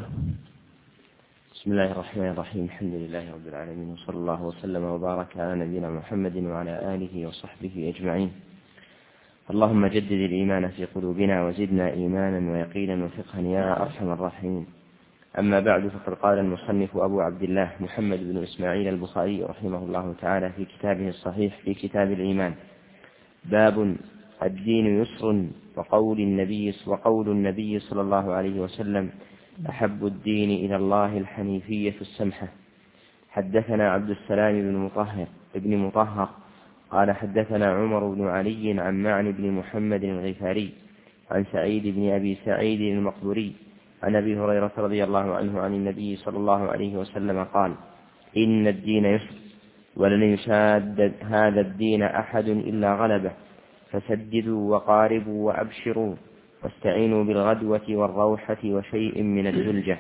بسم الله الرحمن الرحيم. الحمد لله رب العالمين، وصلى الله وسلم وبارك على نبينا محمد وعلى آله وصحبه أجمعين. اللهم جدد الإيمان في قلوبنا وزدنا إيمانا ويقينا وفقها يا أرحم الراحمين. أما بعد، فقد قال المصنف أبو عبد الله محمد بن إسماعيل البخاري رحمه الله تعالى في كتابه الصحيح في كتاب الإيمان: باب الدين يسر، وقول النبي صلى الله عليه وسلم: أحب الدين إلى الله الحنيفية السمحة. حدثنا عبد السلام بن مطهر قال حدثنا عمر بن علي عن معن بن محمد الغفاري عن سعيد بن أبي سعيد المقبوري عن أبي هريرة رضي الله عنه عن النبي صلى الله عليه وسلم قال: إن الدين يسر، ولن يشاد هذا الدين أحد إلا غلبه، فسددوا وقاربوا وأبشروا، واستعينوا بالغدوة والروحة وشيء من الدلجة.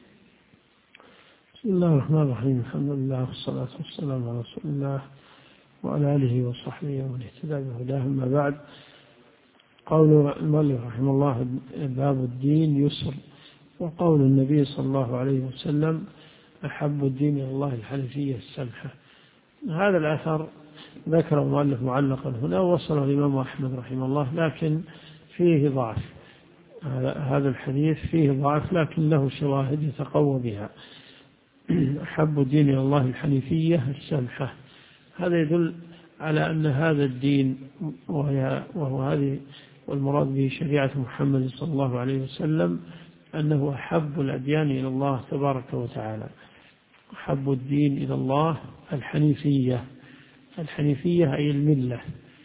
بسم الله الرحمن الرحيم. الحمد لله والصلاة والسلام على رسول الله وعلى آله وصحبه ومن اهتدى بهداه. أما بعد، قول المؤلف رحمه الله: باب الدين يسر، وقول النبي صلى الله عليه وسلم: أحب الدين إلى الله الحنيفية السمحة. هذا الأثر ذكر المؤلف معلقا هنا، ووصله الإمام أحمد رحمه الله، لكن فيه ضعف. هذا الحديث فيه ضعف، لكن له شواهد يتقوى بها. أحب الدين إلى الله الحنيفية السمحة، هذا يدل على أن هذا الدين وهو هذه، والمراد به شريعة محمد صلى الله عليه وسلم، أنه أحب الأديان إلى الله تبارك وتعالى. أحب الدين إلى الله الحنيفية. الحنيفية أي الملة،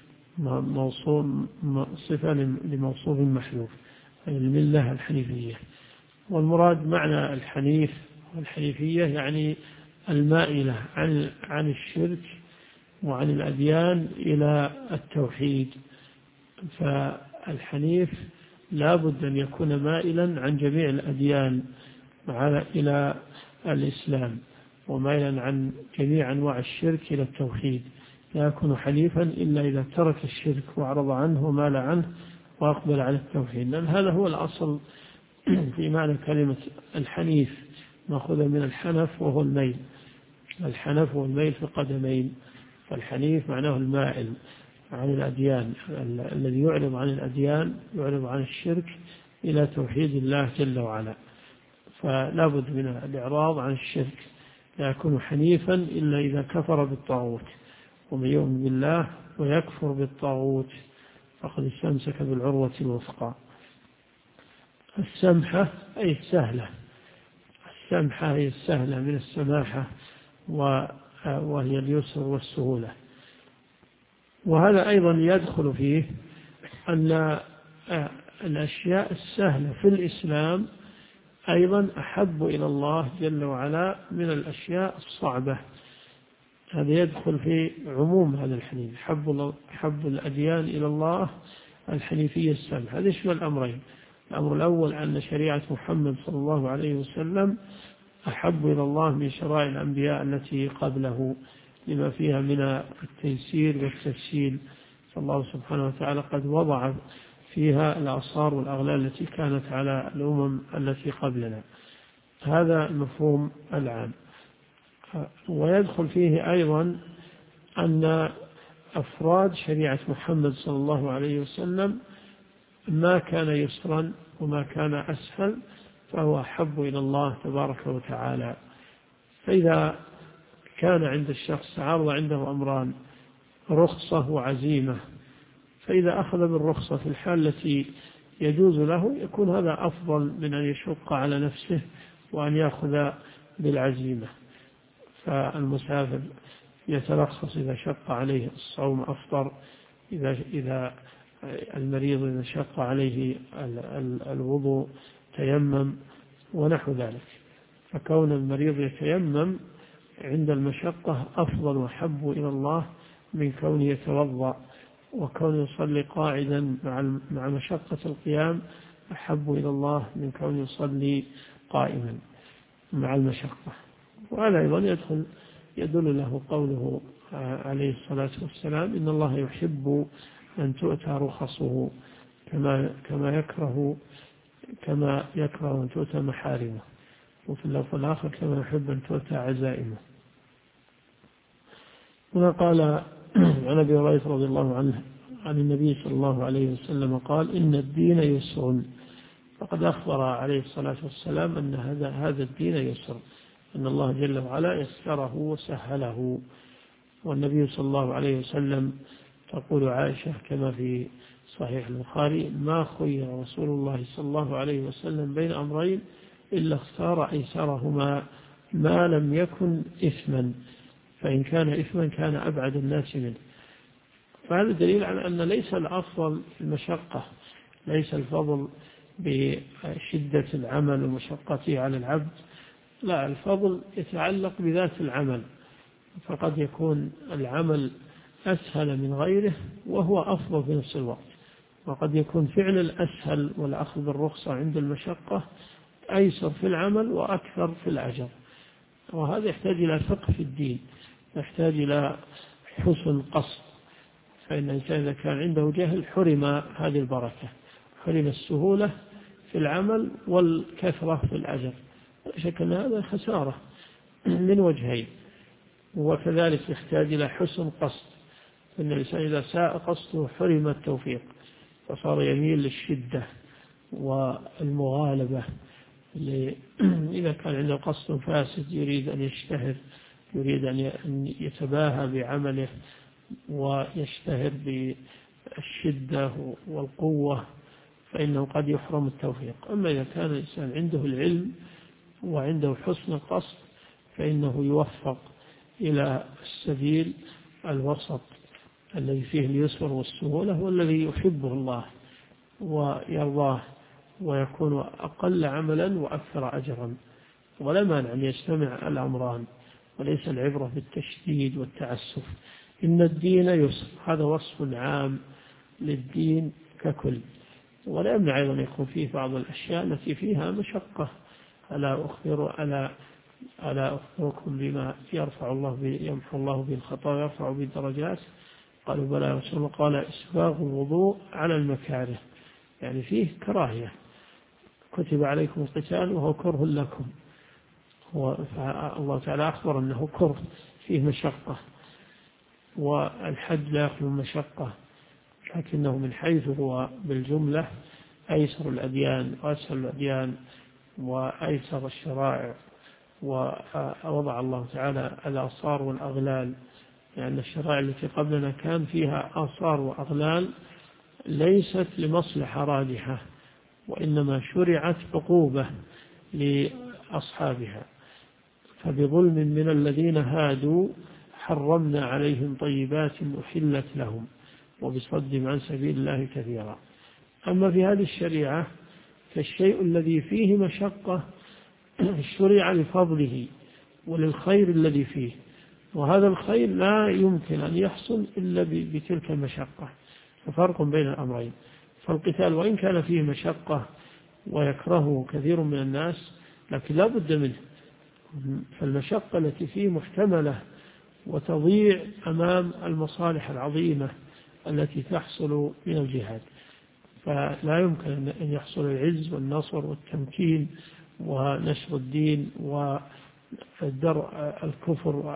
صفة لموصوف محذوف، أي الملة الحنيفية. والمراد معنى الحنيف والحنيفية يعني المائلة عن الشرك وعن الأديان إلى التوحيد. فالحنيف لا بد أن يكون مائلا عن جميع الأديان إلى الإسلام، ومائلا عن جميع أنواع الشرك إلى التوحيد. لا يكون حنيفا إلا إذا ترك الشرك وأعرض عنه ومال عنه وأقبل على التوحيد، لأن هذا هو الأصل في معنى كلمة الحنيف، مأخوذة من الحنف وهو الميل. الحنف والميل في قدمين، فالحنيف معناه المائل عن الأديان، الذي يعرض عن الأديان، يعرض عن الشرك إلى توحيد الله جل وعلا. فلا بد من الإعراض عن الشرك، لا يكون حنيفا إلا إذا كفر بالطاغوت، ومن يؤمن بالله ويكفر بالطاغوت فقد استمسك بالعروة الوثقى. السمحة أي السهلة. السمحة هي السهلة من السماحة، وهي اليسر والسهولة. وهذا أيضا يدخل فيه أن الأشياء السهلة في الإسلام أيضا أحب إلى الله جل وعلا من الأشياء الصعبة. هذا يدخل في عموم هذا الحديث: حب الأديان إلى الله الحنيفية السمحة. هذا يشمل الأمرين: الأمر الأول أن شريعة محمد صلى الله عليه وسلم أحب إلى الله من شرائع الأنبياء التي قبله، لما فيها من التيسير والتسهيل، فالله سبحانه وتعالى قد وضع فيها الأعصار والأغلال التي كانت على الأمم التي قبلنا. هذا المفهوم العام. ويدخل فيه أيضا أن أفراد شريعة محمد صلى الله عليه وسلم ما كان يسرا وما كان أسهل فهو أحب إلى الله تبارك وتعالى. فإذا كان عند الشخص عرض عنده أمران: رخصة وعزيمة، فإذا أخذ بالرخصة في الحال التي يجوز له يكون هذا أفضل من أن يشق على نفسه وأن يأخذ بالعزيمة. فالمسافر يترخص إذا شق عليه الصوم أفطر، إذا المريض إذا شق عليه الوضوء تيمم، ونحو ذلك. فكون المريض يتيمم عند المشقة أفضل وأحب إلى الله من كونه يتوضأ، وكونه يصلي قاعدا مع مشقة القيام أحب إلى الله من كونه يصلي قائما مع المشقة. وهذا أيضا يدل له قوله عليه الصلاة والسلام: إن الله يحب أن تؤتى رخصه كما يكره أن تؤتى محارمه. وفي اللفظ الآخر كما يحب أن تؤتى عزائمه. هنا قال عن أبي هريرة رضي الله عنه عن النبي صلى الله عليه وسلم قال إن الدين يسر. فقد أخبر عليه الصلاة والسلام أن هذا الدين يسر، أن الله جل وعلا يسره وسهله. والنبي صلى الله عليه وسلم تقول عائشة كما في صحيح البخاري ما خير رسول الله صلى الله عليه وسلم بين أمرين إلا اختار أيسرهما ما لم يكن إثما، فإن كان إثما كان أبعد الناس منه. فهذا دليل على أن ليس الأفضل المشقة، ليس الفضل بشدة العمل ومشقته على العبد، لا، الفضل يتعلق بذات العمل. فقد يكون العمل أسهل من غيره وهو أفضل في نفس الوقت، وقد يكون فعل الأسهل والأخذ بالرخصة عند المشقة أيسر في العمل وأكثر في الأجر. وهذا يحتاج إلى فقه في الدين، يحتاج إلى حسن قصد. فإن الإنسان إذا كان عنده جهل حرم هذه البركة، حرم السهولة في العمل والكثرة في الأجر. شك أن هذا خسارة من وجهين. وكذلك يحتاج إلى حسن قصد، فإن الإنسان إذا ساء قصده حرم التوفيق، فصار يميل للشدة والمغالبة. إذا كان عنده قصد فاسد يريد أن يشتهر، يريد أن يتباهى بعمله ويشتهر بالشدة والقوة، فإنه قد يحرم التوفيق. أما إذا كان الإنسان عنده العلم وعنده حسن القصد فإنه يوفق إلى السبيل الوسط الذي فيه اليسر والسهولة، والذي يحبه الله ويرضاه، ويكون أقل عملا وأكثر أجرا. ولا مانع أن يجتمع الأمران، وليس العبرة بالتشديد والتعسف. إن الدين يسر، هذا وصف عام للدين ككل. ولا يمنع أيضا يكون فيه بعض الأشياء التي فيها مشقة. ألا أخبركم بما يمحو الله به الخطايا ويرفع به الدرجات؟ قالوا بلى يا رسول الله. قال إسباغ الوضوء على المكاره، يعني فيه كراهية. كتب عليكم القتال وهو كره لكم، الله تعالى أخبر أنه كره، فيه مشقة. والحج لا يخلو مشقة، لكنه من حيث هو بالجملة أيسر الأديان وأسهل الأديان وأيسر الشرائع. ووضع الله تعالى الآثار والأغلال، لأن الشرائع التي قبلنا كان فيها آثار وأغلال ليست لمصلحة راجحة، وإنما شرعت عقوبة لأصحابها. فبظلم من الذين هادوا حرمنا عليهم طيبات أحلت لهم وبصدهم عن سبيل الله كثيرا. أما في هذه الشريعة فالشيء الذي فيه مشقة شرع لفضله وللخير الذي فيه، وهذا الخير لا يمكن أن يحصل إلا بتلك المشقة. ففرق بين الأمرين. فالقتال وإن كان فيه مشقة ويكرهه كثير من الناس لكن لا بد منه، فالمشقة التي فيه محتملة وتضيع أمام المصالح العظيمة التي تحصل من الجهاد. فلا يمكن أن يحصل العز والنصر والتمكين ونشر الدين ودرء الكفر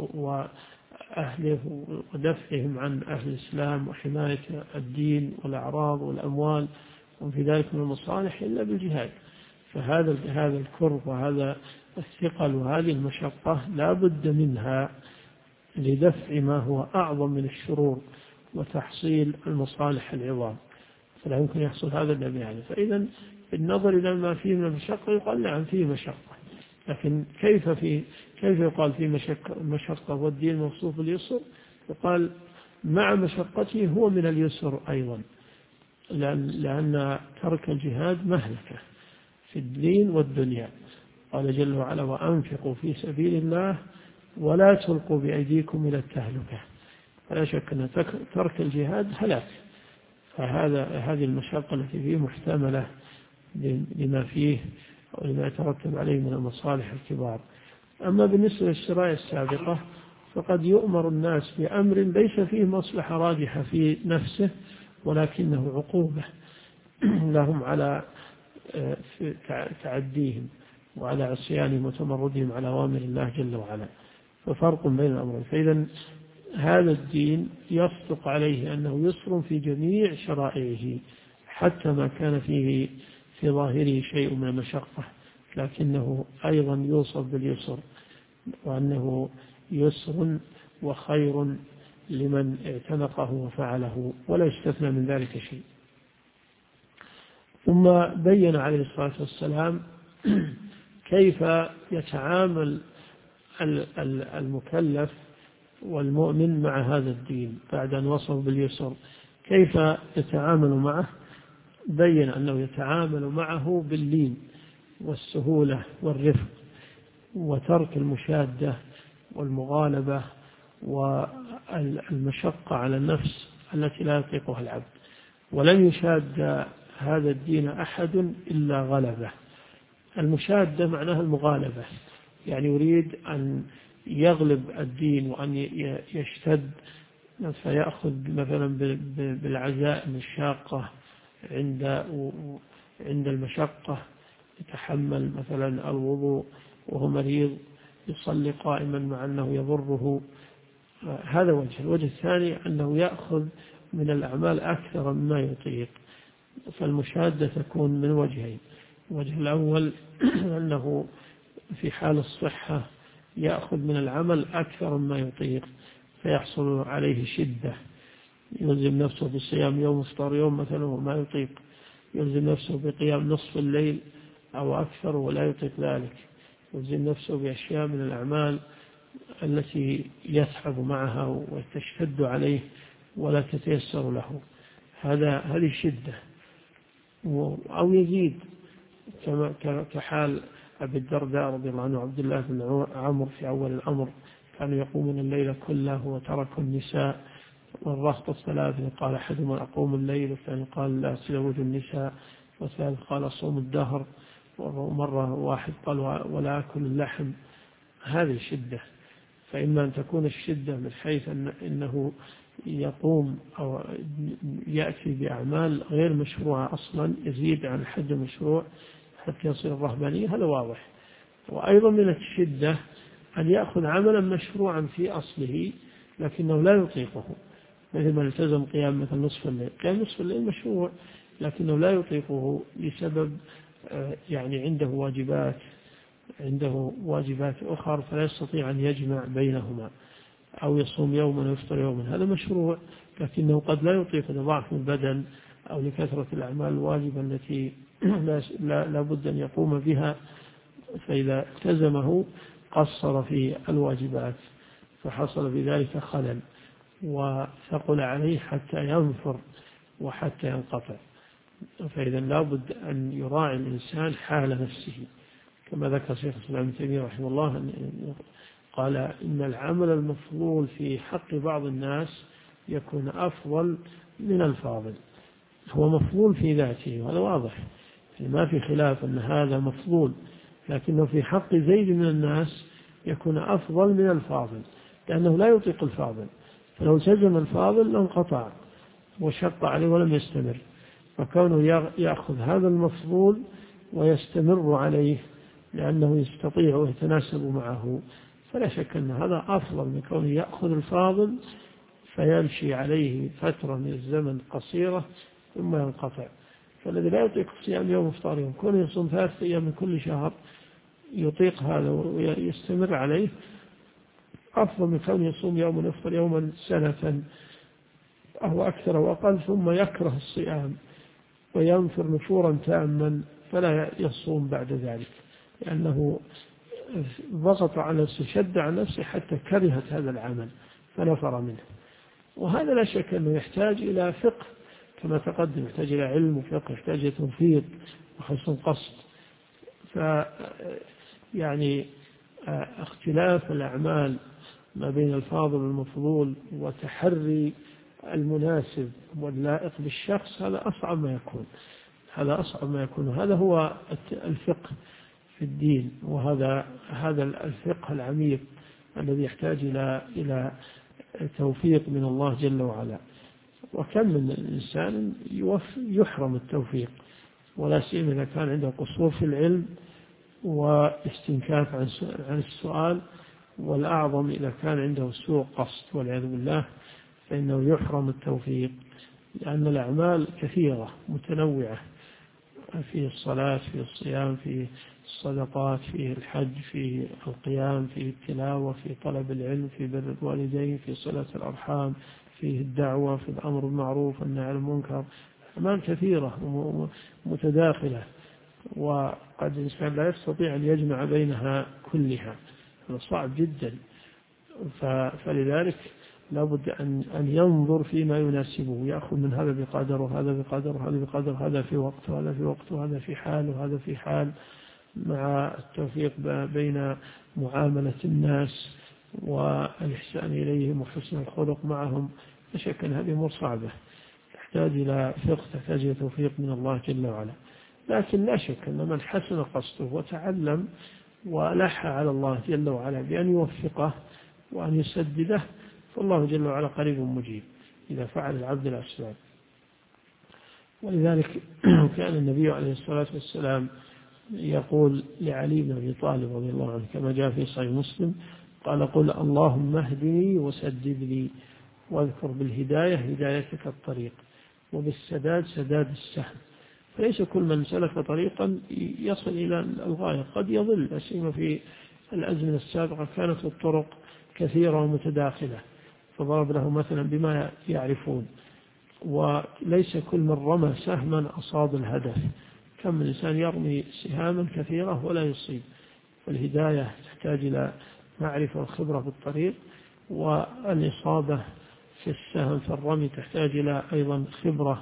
وأهله ودفعهم عن أهل الإسلام وحماية الدين والأعراض والأموال وفي ذلك من المصالح إلا بالجهاد. فهذا الكرب وهذا الثقل وهذه المشقة لا بد منها لدفع ما هو أعظم من الشرور وتحصيل المصالح العظام، فلا يمكن يحصل هذا إلا بهذا. فإذا بالنظر إلى ما فيه من المشقة يقال نعم فيه مشقة، لكن كيف يقال فيه مشقة والدين موصوف باليسر؟ يقال مع مشقته هو من اليسر أيضا، لأن ترك الجهاد مهلكة في الدين والدنيا. قال جل وعلا وأنفقوا في سبيل الله ولا تلقوا بأيديكم إلى التهلكة. فلا شك أن ترك الجهاد هلاك. فهذه المشقة التي فيه محتملة لما فيه ولما يترتب عليه من المصالح الكبار. أما بالنسبة للشرائع السابقة فقد يؤمر الناس بأمر ليس فيه مصلحة راجحة في نفسه ولكنه عقوبة لهم على تعديهم وعلى عصيانهم وتمردهم على أوامر الله جل وعلا. ففرق بين الأمرين. فإذا هذا الدين يصدق عليه أنه يسر في جميع شرائعه، حتى ما كان فيه في ظاهره شيء من المشقة، لكنه أيضا يوصف باليسر، وأنه يسر وخير لمن اعتنقه وفعله، ولا يستثنى من ذلك شيء. ثم بين عليه الصلاة والسلام كيف يتعامل المكلف والمؤمن مع هذا الدين بعد أن وصف باليسر، كيف يتعامل معه. بين أنه يتعامل معه باللين والسهولة والرفق، وترك المشادة والمغالبة والمشقة على النفس التي لا يطيقها العبد. ولن يشاد هذا الدين أحد إلا غلبه. المشادة معناها المغالبة، يعني يريد أن يغلب الدين وأن يشتد، فيأخذ مثلا بالعزائم الشاقة عند المشقة، يتحمل مثلا الوضوء وهو مريض، يصلي قائما مع أنه يضره. هذا وجه. الوجه الثاني أنه يأخذ من الأعمال أكثر مما يطيق، فالمشادة تكون من وجهين. الوجه الأول أنه في حال الصحة يأخذ من العمل أكثر مما يطيق، فيحصل عليه شدة، يلزم نفسه بصيام يوم افطار يوم مثلا وما يطيق، يلزم نفسه بقيام نصف الليل أو أكثر ولا يطيق ذلك، يلزم نفسه بأشياء من الأعمال التي يتعب معها وتشتد عليه ولا تتيسر له. هذه شدة. أو يزيد كحال أبي الدرداء رضي الله عنه وعبد الله بن عمرو في أول الأمر، كانوا يقومون الليل كله وتركوا النساء والرهط الثلاث، قال أحدهم أقوم الليل، والثاني قال لا أتزوج النساء، والثالث قال أصوم الدهر، ومرة واحد قال ولا أكل اللحم. هذه شدة. فإما أن تكون الشدة من حيث أنه يقوم أو يأتي بأعمال غير مشروعة أصلا، يزيد عن الحد المشروع حتى يصير الرهبانية، هذا واضح. وأيضا من الشدة أن يأخذ عملا مشروعا في أصله لكنه لا يطيقه، مثل ما التزم قيام مثل نصف الليل. قيام نصف الليل مشروع لكنه لا يطيقه لسبب يعني عنده واجبات أخرى فلا يستطيع أن يجمع بينهما، أو يصوم يوما ويفطر يوما، هذا مشروع لكنه قد لا يطيق لضعف البدن أو لكثرة الأعمال الواجبة التي لا بد أن يقوم بها، فإذا التزمه قصر في الواجبات فحصل بذلك خلل وثقل عليه حتى ينفر وحتى ينقطع. فإذا لا بد أن يراعي الإنسان حال نفسه، كما ذكر شيخ الإسلام ابن تيمية رحمه الله قال إن العمل المفضول في حق بعض الناس يكون أفضل من الفاضل. هو مفضول في ذاته وهذا واضح، ما في خلاف أن هذا مفضول، لكنه في حق زيد من الناس يكون أفضل من الفاضل، لأنه لا يطيق الفاضل، فلو التزم الفاضل لانقطع وشق عليه ولم يستمر. فكونه يأخذ هذا المفضول ويستمر عليه لأنه يستطيع ويتناسب معه، فلا شك أن هذا أفضل من كونه يأخذ الفاضل فيمشي عليه فترة من الزمن قصيرة ثم ينقطع. فالذي لا يطيق صيام يوم افطار يوم، كونه يصوم 3 أيام من كل شهر يطيق هذا ويستمر عليه، أفضل من كونه يصوم يوما يفطر يوما سنة أو أكثر وأقل ثم يكره الصيام وينفر نفورا تاما فلا يصوم بعد ذلك، لأنه ضغط على نفسه، شد على نفسه حتى كرهت هذا العمل فنفر منه. وهذا لا شك أنه يحتاج إلى فقه كما تقدم، يحتاج إلى علم وفقه، يحتاج إلى توفيق وحسن قصد. يعني اختلاف الأعمال ما بين الفاضل والمفضول وتحري المناسب واللائق بالشخص هذا أصعب ما يكون. هذا هو الفقه في الدين، وهذا الفقه العميق الذي يحتاج إلى توفيق من الله جل وعلا. وكم من الإنسان يحرم التوفيق، ولا سيما إذا كان عنده قصور في العلم واستنكاف عن السؤال، والأعظم إذا كان عنده سوء قصد والعياذ بالله فإنه يحرم التوفيق، لأن الأعمال كثيرة متنوعة، في الصلاة، في الصيام، في الصدقات، في الحج، في القيام، في التلاوة، في طلب العلم، في بر الوالدين، في صلة الأرحام، في الدعوة، في الأمر بالمعروف والنهي عن المنكر. أعمال كثيرة متداخلة، وقد الإنسان لا يستطيع أن يجمع بينها كلها، هذا صعب جدا. فلذلك لابد أن ينظر فيما يناسبه، يأخذ من هذا بقدر وهذا بقدر وهذا بقدر، هذا في وقت وهذا في وقت وهذا في حال وهذا في حال، مع التوفيق بين معاملة الناس والإحسان إليهم وحسن الخلق معهم. لا شك أن هذه أمور صعبة تحتاج إلى فقه، تحتاج إلى توفيق من الله جل وعلا. لكن لا شك أن من حسن قصده وتعلم ولح على الله جل وعلا بأن يوفقه وأن يسدده، فالله جل وعلا قريب مجيب إذا فعل العبد الأسباب. ولذلك كان النبي عليه الصلاة والسلام يقول لعلي بن أبي طالب رضي الله عنه كما جاء في صحيح مسلم، قال: قل اللهم اهدني وسدد لي، واذكر بالهداية هدايتك الطريق، وبالسداد سداد السهم. فليس كل من سلك طريقا يصل إلى الغاية، قد يضل. سيما في الأزمنة السابقة كانت الطرق كثيرة ومتداخلة، فضرب له مثلا بما يعرفون، وليس كل من رمى سهما أصاب الهدف. كم من إنسان يرمي سهاما كثيرة ولا يصيب. فالهداية تحتاج إلى معرفة وخبرة بالطريق، والإصابة في السهم في الرمي تحتاج إلى أيضا خبرة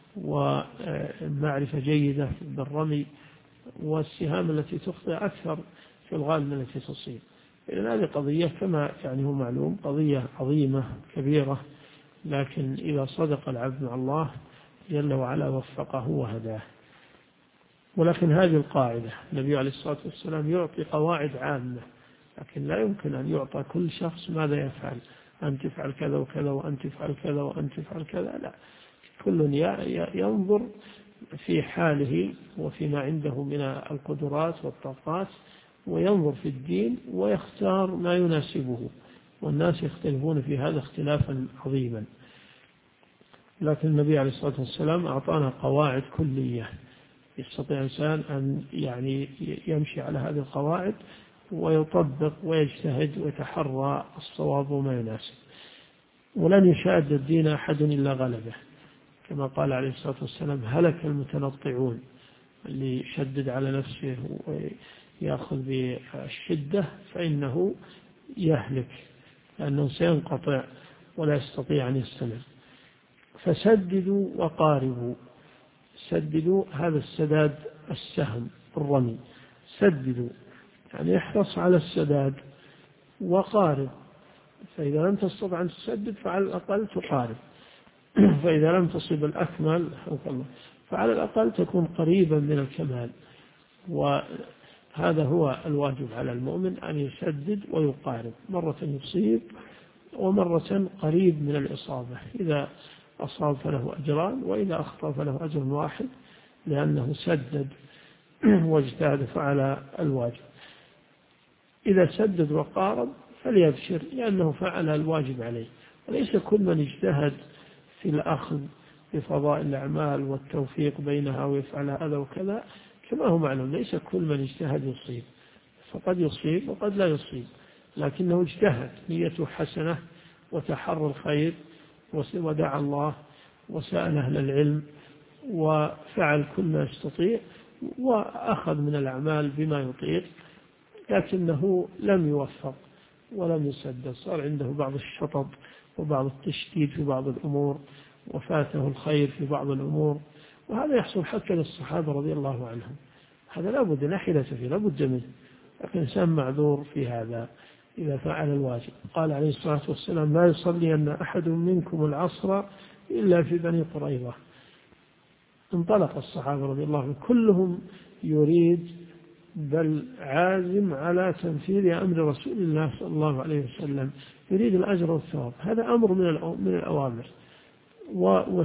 ومعرفة جيدة بالرمي، والسهام التي تخطئ أكثر في الغالب من التي تصيب. إذن هذه قضية كما يعني هو معلوم قضية عظيمة كبيرة، لكن إذا صدق العبد مع الله جل وعلا وفقه وهداه. ولكن هذه القاعدة النبي عليه الصلاة والسلام يعطي قواعد عامة، لكن لا يمكن أن يعطى كل شخص ماذا يفعل، أن تفعل كذا وكذا وأن تفعل كذا وأن تفعل كذا، لا. كل ينظر في حاله وفيما عنده من القدرات والطاقات، وينظر في الدين ويختار ما يناسبه، والناس يختلفون في هذا اختلافا عظيما. لكن النبي عليه الصلاة والسلام أعطانا قواعد كلية يستطيع الإنسان أن يعني يمشي على هذه القواعد ويطبق ويجتهد ويتحرى الصواب وما يناسب. ولن يشاد الدين أحد إلا غلبه، كما قال عليه الصلاة والسلام: هلك المتنطعون، اللي يشدد على نفسه ويأخذ بالشدة فإنه يهلك، لأنه سينقطع ولا يستطيع أن يستمر. فسددوا وقاربوا. سددوا هذا السداد السهم الرمي، سددوا يعني احرص على السداد، وقارب، فإذا لم تستطع أن تسدد فعلى الأقل تقارب، فإذا لم تصب الأكمل فعلى الأقل تكون قريبا من الكمال. وهذا هو الواجب على المؤمن، أن يسدد ويقارب، مرة يصيب ومرة قريب من الإصابة. إذا أصاب فله أجران، وإذا أخطأ فله أجر واحد، لأنه سدد واجتهد فعل الواجب. إذا سدد وقارب فليبشر، لأنه فعل الواجب عليه. وليس كل من اجتهد في الأخذ بفضائل الأعمال والتوفيق بينها ويفعل هذا وكذا، كما هو معلوم ليس كل من اجتهد يصيب، فقد يصيب وقد لا يصيب، لكنه اجتهد، نيته حسنة وتحرى الخير ودعا الله وسأل أهل العلم وفعل كل ما يستطيع وأخذ من الأعمال بما يطيق، لكنه لم يوفق ولم يسدد، صار عنده بعض الشطط وبعض التشديد في بعض الأمور، وفاته الخير في بعض الأمور. وهذا يحصل حتى للصحابة رضي الله عنهم، هذا لابد لا حيلة فيه، لابد منه، لكن إنسان معذور في هذا إذا فعل الواجب. قال عليه الصلاة والسلام: لا يصلي أن أحد منكم العصر إلا في بني قريظة. انطلق الصحابة رضي الله عنهم كلهم يريد بل عازم على تنفيذ أمر رسول الله صلى الله عليه وسلم، يريد الأجر والثواب. هذا أمر من الأوامر،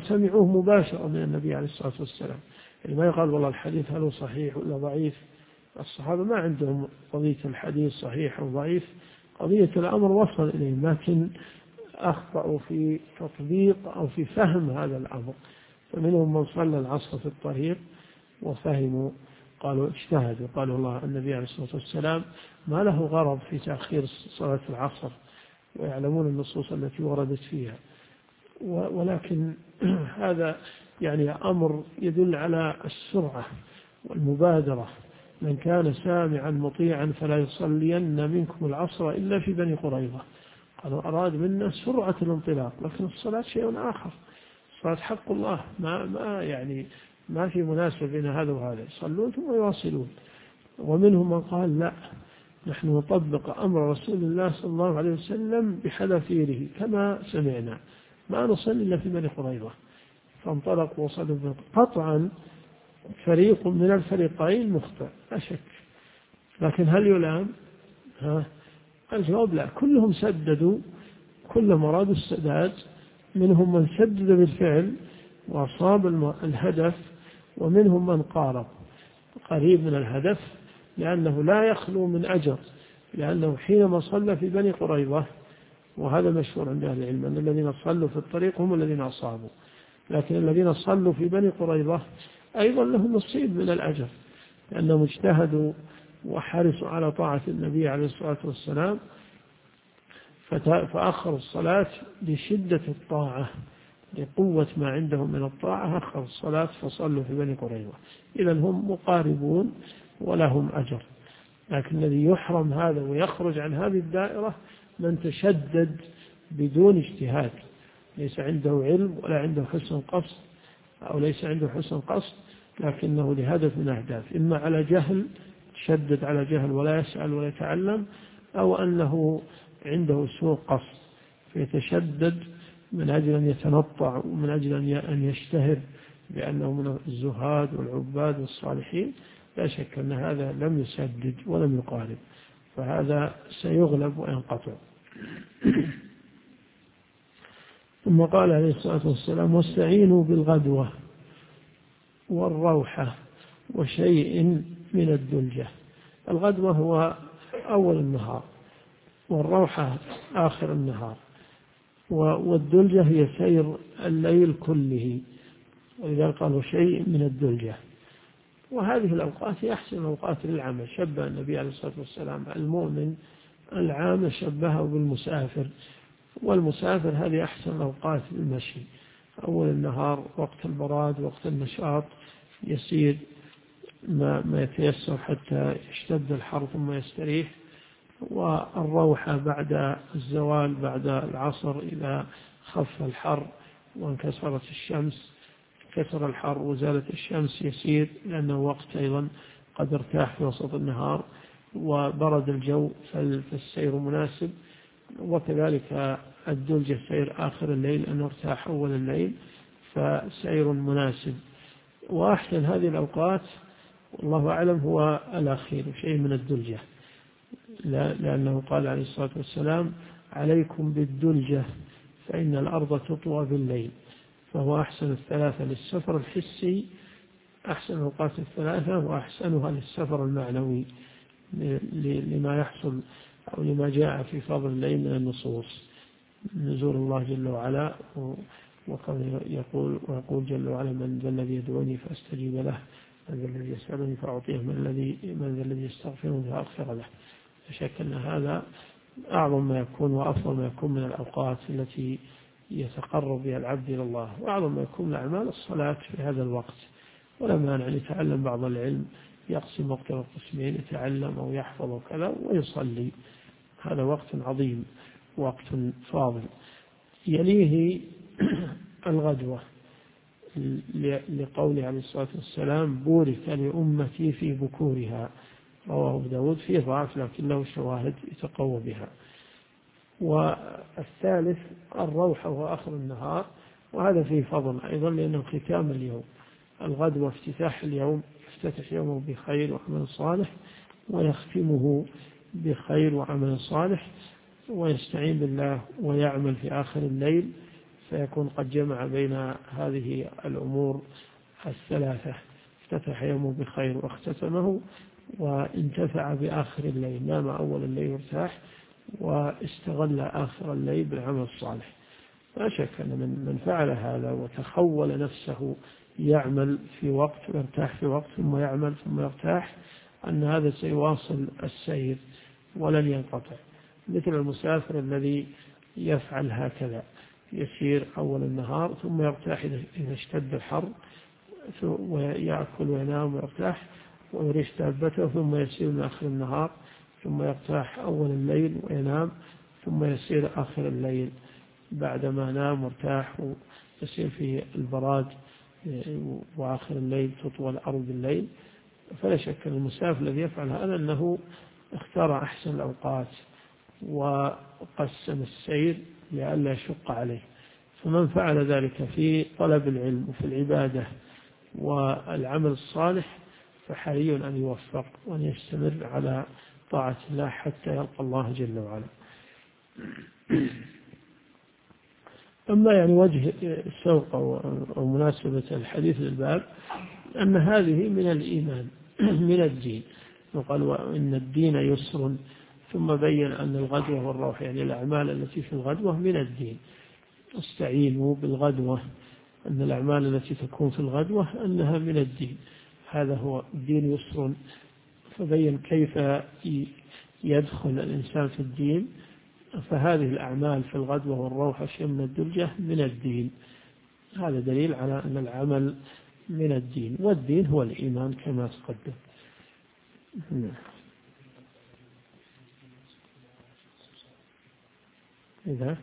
وسمعوه مباشرة من النبي عليه الصلاة والسلام. يعني ما يقال والله الحديث هل هو صحيح ولا ضعيف، الصحابة ما عندهم قضية الحديث صحيح أو ضعيف، قضية الأمر وصل إليهم، لكن أخطأوا في تطبيق أو في فهم هذا الأمر. فمنهم من صلى العصر في الطريق وفهموا، قالوا اجتهدوا، قالوا الله النبي عليه الصلاة والسلام ما له غرض في تأخير صلاة العصر، ويعلمون النصوص التي وردت فيها. ولكن هذا يعني أمر يدل على السرعة والمبادرة. من كان سامعا مطيعا فلا يصلين منكم العصر إلا في بني قريظة. قالوا أراد منا سرعة الانطلاق، لكن الصلاة شيء آخر، الصلاة حق الله، ما في مناسبة بين هذا وهذا، يصلون ثم يواصلون. ومنهم من قال لا، نحن نطبق أمر رسول الله صلى الله عليه وسلم بحذافيره كما سمعنا، ما نصلي إلا في بني قريظة. فانطلقوا وصلوا. قطعا فريق من الفريقين مخطئ لا شك، لكن هل يلام؟ الجواب لا، كلهم سددوا، كلهم أرادوا السداد. منهم من سدد بالفعل وأصاب الهدف، ومنهم من قارب قريب من الهدف، لأنه لا يخلو من أجر، لأنه حينما صلى في بني قريظة، وهذا مشهور عند أهل العلم أن الذين صلوا في الطريق هم الذين أصابوا، لكن الذين صلوا في بني قريظة أيضا لهم نصيب من الأجر، لأنهم اجتهدوا وحرصوا على طاعة النبي عليه الصلاة والسلام، فأخروا الصلاة لشدة الطاعة، لقوة ما عندهم من الطاعة أخروا الصلاة فصلوا في بني قريظة. إذن هم مقاربون ولهم أجر. لكن الذي يحرم هذا ويخرج عن هذه الدائرة من تشدد بدون اجتهاد، ليس عنده علم ولا عنده حسن قصد، أو ليس عنده حسن قصد لكنه لهدف من أهداف، إما على جهل، تشدد على جهل ولا يسأل ولا يتعلم، أو أنه عنده سوء قصد فيتشدد من أجل أن يتنطع ومن أجل أن يشتهر بأنه من الزهاد والعباد والصالحين. لا شك أن هذا لم يسدد ولم يقارب، فهذا سيغلب وينقطع. ثم قال عليه الصلاة والسلام واستعينوا بالغدوة والروحة وشيء من الدلجة. الغدوة هو أول النهار، والروحة آخر النهار، والدلجة هي سير الليل كله، ولذلك قالوا شيء من الدلجة. وهذه الأوقات هي أحسن الأوقات للعمل. شبه النبي عليه الصلاة والسلام المؤمن العام شبهه بالمسافر، والمسافر هذه أحسن الأوقات للمشي. أول النهار وقت البراد وقت النشاط يسير ما يتيسر حتى يشتد الحر ثم يستريح، والروحة بعد الزوال بعد العصر إذا خف الحر وانكسرت الشمس، كسر الحر وزالت الشمس يسير، لأنه وقت أيضا قد ارتاح في وسط النهار وبرد الجو فالسير مناسب. وكذلك الدلجة سير آخر الليل أنه ارتاح أول الليل فسير مناسب. وأحسن هذه الأوقات والله أعلم هو الأخير شيء من الدلجة، لأنه قال عليه الصلاة والسلام عليكم بالدلجة فإن الأرض تطوى بالليل. فهو أحسن الثلاثة للسفر الحسي، أحسن الأوقات الثلاثة، وأحسنها للسفر المعنوي لما يحصل أو لما جاء في فضل الليل من النصوص، نزول الله جل وعلا، ويقول جل وعلا من ذا الذي يدعوني فأستجيب له، من ذا الذي يسألني فأعطيه، من ذا الذي يستغفرني فأغفر له. شك أن هذا أعظم ما يكون وأفضل ما يكون من الأوقات التي يتقرب بها العبد إلى الله، وأعظم ما يكون الأعمال الصلاة في هذا الوقت. ولا مانع أن يتعلم بعض العلم، يقسم وقت القسمين، يتعلم أو يحفظ وكذا ويصلي، هذا وقت عظيم وقت فاضل. يليه الغدوة لقوله عليه الصلاة والسلام بورك لأمتي في بكورها، رواه أبو داود، فيه ضعف لكن له شواهد يتقوى بها. والثالث الروحة وهو آخر النهار، وهذا فيه فضل أيضا لأنه ختام اليوم. الغدوة افتتاح اليوم، يفتتح يومه بخير وعمل صالح ويختمه بخير وعمل صالح، ويستعين بالله ويعمل في آخر الليل فيكون قد جمع بين هذه الأمور الثلاثة، افتتح يومه بخير واختتمه وانتفع بآخر الليل، نام أول الليل وارتاح واستغل آخر الليل بالعمل الصالح. لا شك أن من فعل هذا وتخول نفسه يعمل في وقت ويرتاح في وقت ثم يعمل ثم يرتاح، أن هذا سيواصل السير ولن ينقطع، مثل المسافر الذي يفعل هكذا، يسير أول النهار ثم يرتاح إذا اشتد الحر ويأكل وينام ويرتاح ويريش دابته، ثم يسير من آخر النهار ثم يرتاح أول الليل وينام ثم يسير آخر الليل بعدما نام وارتاح ويسير في البراد، وآخر الليل تطول أرض الليل. فلا شك أن المسافر الذي يفعل هذا أنه اختار أحسن الأوقات وقسم السير لئلا يشق عليه. فمن فعل ذلك في طلب العلم وفي العبادة والعمل الصالح فحري أن يوفق وأن يستمر على طاعة الله حتى يلقى الله جل وعلا. أما يعني وجه السوق أو مناسبة الحديث للباب أن هذه من الإيمان من الدين، وقال وإن الدين يسر، ثم بين أن الغدوة والروح يعني الأعمال التي في الغدوة من الدين. استعينوا بالغدوة، أن الأعمال التي تكون في الغدوة أنها من الدين، هذا هو الدين يسر. فبين كيف يدخل الإنسان في الدين، فهذه الأعمال في الغدوة والروح شيء من الدرجة من الدين. هذا دليل على أن العمل من الدين، والدين هو الإيمان كما تقدم. إذا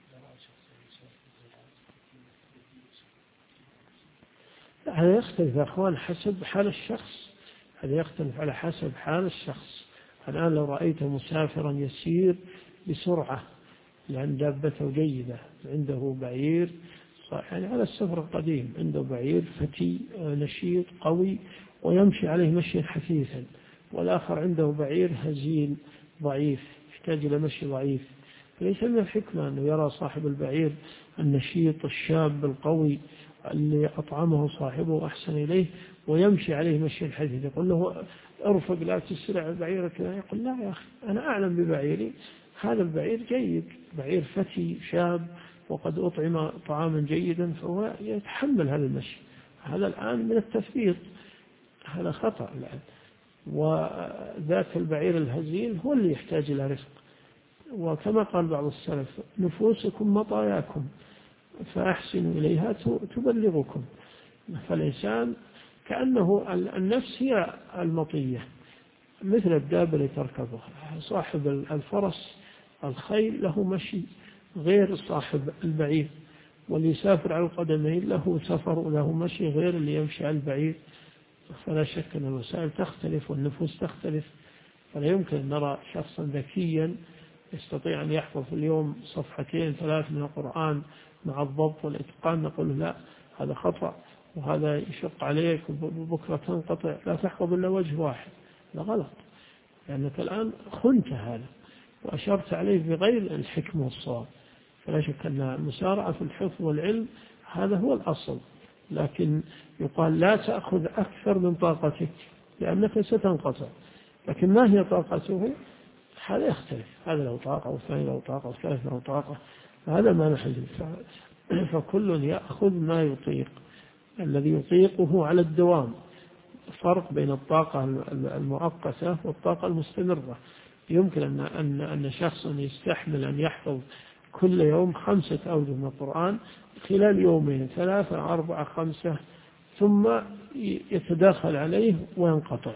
هذا يختلف يا أخوان حسب حال الشخص، هذا يختلف على حسب حال الشخص. الآن لو رأيت مسافرا يسير بسرعة لأن دابته جيدة، عنده بعير يعني على السفر القديم، عنده بعير فتي نشيط قوي ويمشي عليه مشيا حثيثا، والآخر عنده بعير هزيل ضعيف يحتاج إلى مشي ضعيف، فليس من الحكمة أنه يرى صاحب البعير النشيط الشاب القوي اللي أطعمه صاحبه أحسن إليه ويمشي عليه مشي حثيث، يقول له ارفق لا تسرع بعيرك، يقول لا يا أخي أنا أعلم ببعيري، هذا البعير جيد، بعير فتي شاب وقد أطعم طعاما جيدا فهو يتحمل هذا المشي. هذا الآن من التثبيط، هذا خطأ الآن. وذاك البعير الهزيل هو اللي يحتاج إلى رفق، وكما قال بعض السلف نفوسكم مطاياكم فأحسنوا إليها تبلغكم. فالإنسان كأنه النفس هي المطية، مثل الدابة اللي تركبه، صاحب الفرس الخيل له مشي غير صاحب البعير، واللي يسافر على القدمين له سفر وله مشي غير اللي يمشي على البعير. فلا شك أن الوسائل تختلف والنفوس تختلف، فلا يمكن أن نرى شخصا ذكيا يستطيع أن يحفظ في اليوم صفحتين 3 من القرآن مع الضبط والإتقان نقول لا هذا خطأ وهذا يشق عليك وبكرة تنقطع لا تحفظ إلا وجه واحد، هذا غلط، لأنك الآن خنت هذا وأشرت عليه بغير الحكمة والصواب. فلا شك أن المسارعة في الحفظ والعلم هذا هو الأصل، لكن يقال لا تأخذ أكثر من طاقتك لأنك ستنقطع، لكن ما هي طاقته هذا يختلف، هذا له طاقة والثاني له طاقة والثالث له طاقة، هذا ما نحن. فكل يأخذ ما يطيق، الذي يطيقه على الدوام. فرق بين الطاقة المؤقتة والطاقة المستمرة. يمكن أن شخص يستحمل أن يحفظ كل يوم 5 أوجه من القرآن خلال يومين 3 4 5 ثم يتداخل عليه وينقطع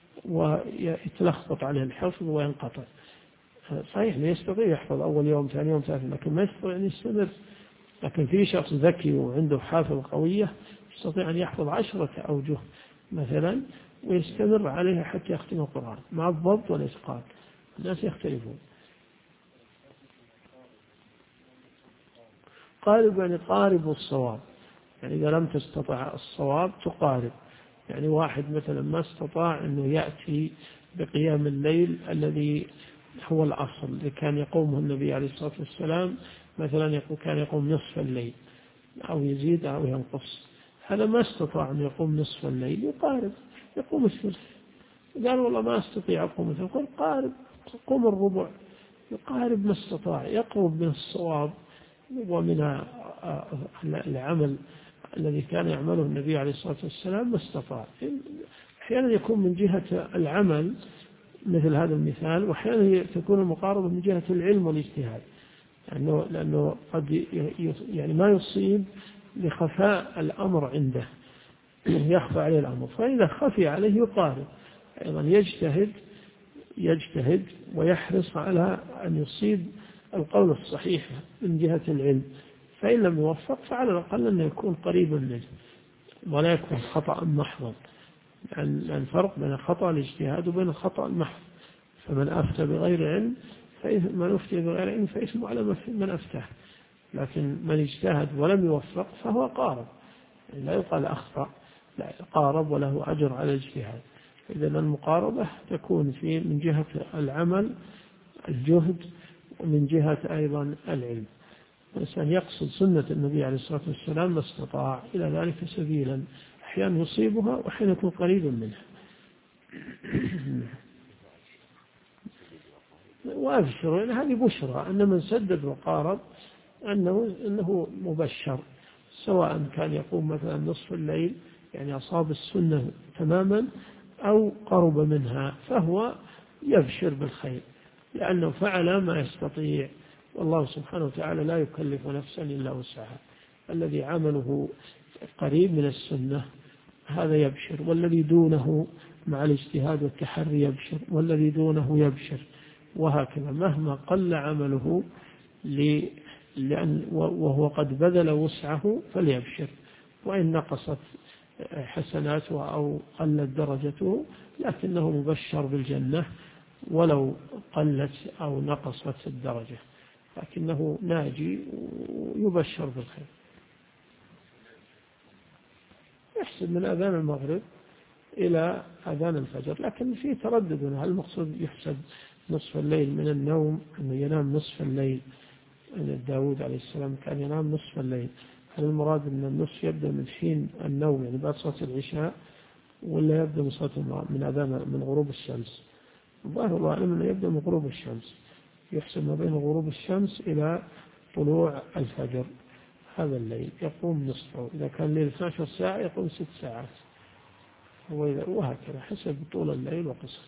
ويتلخبط عليه الحفظ وينقطع. صحيح لا يستطيع يحفظ أول يوم ثاني يوم ثالث، لكن ما يستطيع أن يستمر. لكن في شخص ذكي وعنده حافظ قوية يستطيع أن يحفظ 10 أوجه مثلا ويستمر عليها حتى يختم القرآن مع الضبط والإتقان. الناس يختلفون. قارب يعني قارب الصواب، يعني إذا لم تستطع الصواب تقارب. يعني واحد مثلا ما استطاع أنه يأتي بقيام الليل الذي هو الأصل اللي كان يقومه النبي عليه الصلاة والسلام، مثلا كان يقوم نصف الليل أو يزيد أو ينقص، هذا ما استطاع أن يقوم نصف الليل يقارب يقوم الثلث قال والله ما أستطيع أقوم مثل، قل قارب، قم الربع، يقارب ما استطاع، يقرب من الصواب ومن العمل الذي كان يعمله النبي عليه الصلاة والسلام ما استطاع. أحيانا يكون من جهة العمل مثل هذا المثال، وأحيانا تكون المقاربة من جهة العلم والاجتهاد، لأنه قد يعني ما يصيب لخفاء الأمر عنده، يخفى عليه الأمر، فإذا خفي عليه يقارب أيضا، يجتهد ويحرص على أن يصيب القول الصحيح من جهة العلم، فإن لم يوفق فعلى الأقل أن يكون قريبا منه ولا يكون خطأ محضا، لأن الفرق بين خطأ الاجتهاد وبين الخطأ المحض. فمن أفتى بغير علم فإثم على من أفتاه، لكن من اجتهد ولم يوفق فهو قارب، لا يقال أخطأ، لا، قارب وله أجر على الاجتهاد. إذا المقاربة تكون من جهة العمل الجهد، ومن جهة أيضا العلم. الإنسان يقصد سنة النبي عليه الصلاة والسلام ما استطاع إلى ذلك سبيلا، أحيانا يصيبها وأحيانا يكون قريبا منها. وأبشر، لأن هذه بشرى أن من سدد وقارب أنه مبشر، سواء كان يقوم مثلا نصف الليل يعني أصاب السنة تماما أو قرب منها، فهو يبشر بالخير لأنه فعل ما يستطيع، والله سبحانه وتعالى لا يكلف نفسا إلا وسعها. الذي عمله قريب من السنة هذا يبشر، والذي دونه مع الاجتهاد والتحري يبشر، والذي دونه يبشر، وهكذا مهما قل عمله وهو قد بذل وسعه فليبشر، وإن نقصت حسناته أو قلت درجته لكنه مبشر بالجنة ولو قلت أو نقصت الدرجة، لكنه ناجي ويبشر بالخير. يحسب من أذان المغرب إلى أذان الفجر، لكن في تردد، هل المقصود يحسب نصف الليل من النوم أنه ينام نصف الليل؟ داود عليه السلام كان ينام نصف الليل، هل المراد أن النصف يبدأ من حين النوم يعني بعد صلاة العشاء، ولا يبدأ من أذان من غروب الشمس؟ الظاهر الله أعلم أنه يبدأ من غروب الشمس، يحسب ما بين غروب الشمس إلى طلوع الفجر، هذا الليل يقوم نصفه، إذا كان الليل 12 ساعة يقوم 6 ساعات، وهكذا حسب طول الليل وقصر.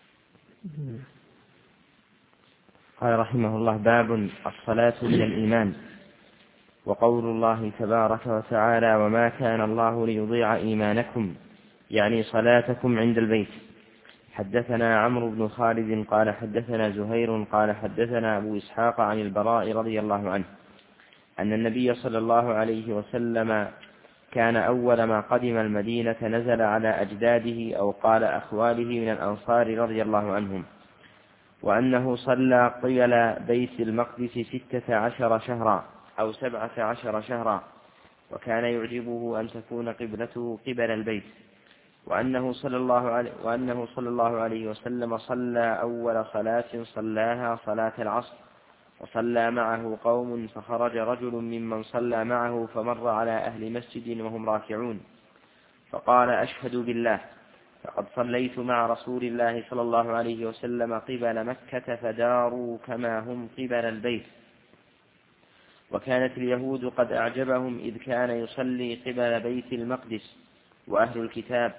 قال رحمه الله: باب الصلاة من الإيمان. وقول الله تبارك وتعالى: وما كان الله ليضيع إيمانكم، يعني صلاتكم عند البيت. حدثنا عمرو بن خالد قال حدثنا زهير قال حدثنا أبو إسحاق عن البراء رضي الله عنه أن النبي صلى الله عليه وسلم كان أول ما قدم المدينة نزل على أجداده أو قال أخواله من الأنصار رضي الله عنهم، وأنه صلى قبل بيت المقدس 16 شهرا أو 17 شهرا، وكان يعجبه أن تكون قبلته قبل البيت، وأنه صلى الله عليه وسلم صلى أول صلاة صلاها صلاة العصر، وصلى معه قوم، فخرج رجل ممن صلى معه فمر على أهل مسجد وهم راكعون، فقال: أشهد بالله فقد صليت مع رسول الله صلى الله عليه وسلم قبل مكة فداروا كما هم قبل البيت. وكانت اليهود قد أعجبهم إذ كان يصلي قبل بيت المقدس وأهل الكتاب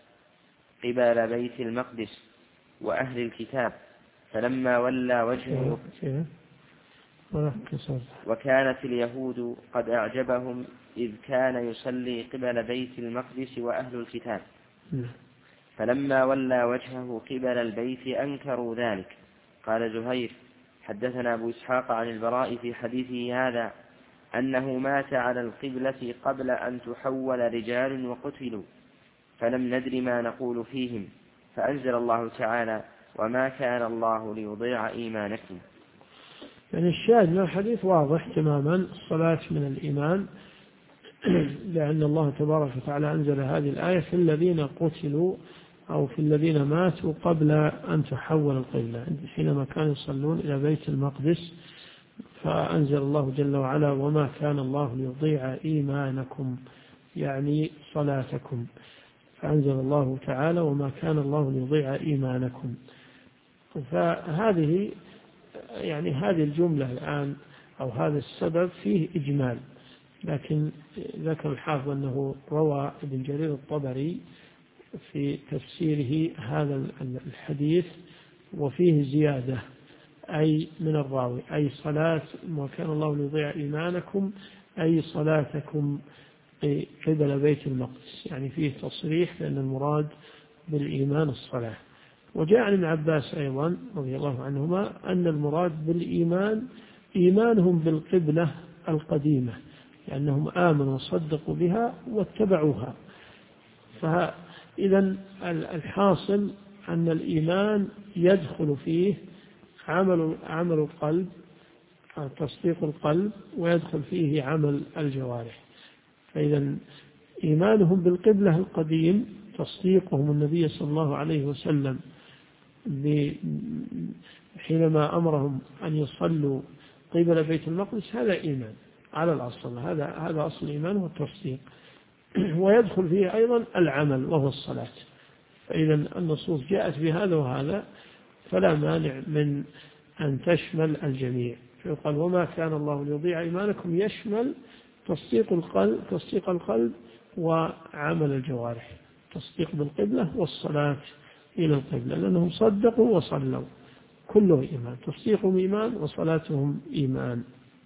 فلما ولى وجهه وكانت اليهود قد أعجبهم إذ كان يصلي قبل بيت المقدس وأهل الكتاب فلما ولى وجهه قبل البيت أنكروا ذلك. قال زهير: حدثنا أبو إسحاق عن البراء في حديثه هذا أنه مات على القبلة قبل أن تحول رجال وقتلوا، فلم ندر ما نقول فيهم، فأنزل الله تعالى: وما كان الله ليضيع إيمانكم. يعني الشاهد من الحديث واضح تماما، الصلاة من الإيمان، لأن الله تبارك وتعالى أنزل هذه الآية في الذين قتلوا أو في الذين ماتوا قبل أن تحول القبلة، حينما كانوا يصلون إلى بيت المقدس، فأنزل الله جل وعلا: وما كان الله ليضيع إيمانكم، يعني صلاتكم. فأنزل الله تعالى وما كان الله ليضيع إيمانكم. فهذه يعني هذه الجملة الآن أو هذا السبب فيه إجمال، لكن ذكر الحافظ أنه روى ابن جرير الطبري في تفسيره هذا الحديث وفيه زيادة أي من الراوي أي صلاة ما كان الله ليضيع إيمانكم أي صلاتكم قبل بيت المقدس، يعني فيه تصريح لأن المراد بالإيمان الصلاة. وجاء عن ابن عباس أيضا رضي الله عنهما أن المراد بالإيمان إيمانهم بالقبلة القديمة، لأنهم آمنوا وصدقوا بها واتبعوها. فإذا الحاصل أن الإيمان يدخل فيه عمل القلب تصديق القلب ويدخل فيه عمل الجوارح. فإذا إيمانهم بالقبلة القديم تصديقهم النبي صلى الله عليه وسلم حينما أمرهم أن يصلوا قبل بيت المقدس هذا إيمان على الأصل، هذا أصل الإيمان والتصديق. ويدخل فيه أيضا العمل وهو الصلاة. فإذا النصوص جاءت بهذا وهذا فلا مانع من أن تشمل الجميع. فيقال وما كان الله ليضيع إيمانكم يشمل تصديق القلب وعمل الجوارح، تصديق بالقبلة والصلاة إلى القبلة، لأنهم صدقوا وصلوا كله إيمان، تصديقهم إيمان وصلاتهم إيمان.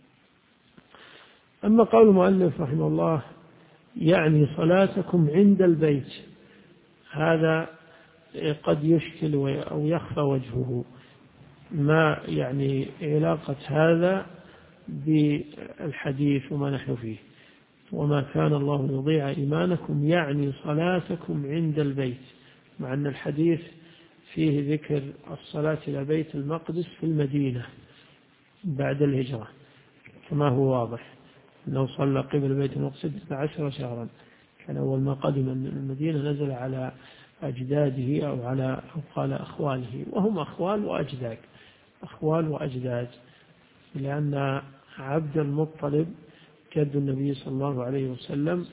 أما قول المؤلف رحمه الله يعني صلاتكم عند البيت، هذا قد يشكل أو يخفى وجهه، ما يعني علاقة هذا بالحديث وما نحن فيه. وما كان الله ليضيع إيمانكم يعني صلاتكم عند البيت، مع أن الحديث فيه ذكر الصلاة إلى بيت المقدس في المدينة بعد الهجرة كما هو واضح أنه صلى قبل بيت المقدس 16 شهرا. كان أول ما قدم المدينة نزل على أجداده أو قال أخواله، وهم أخوال وأجداد، لأن عبد المطلب جد النبي صلى الله عليه وسلم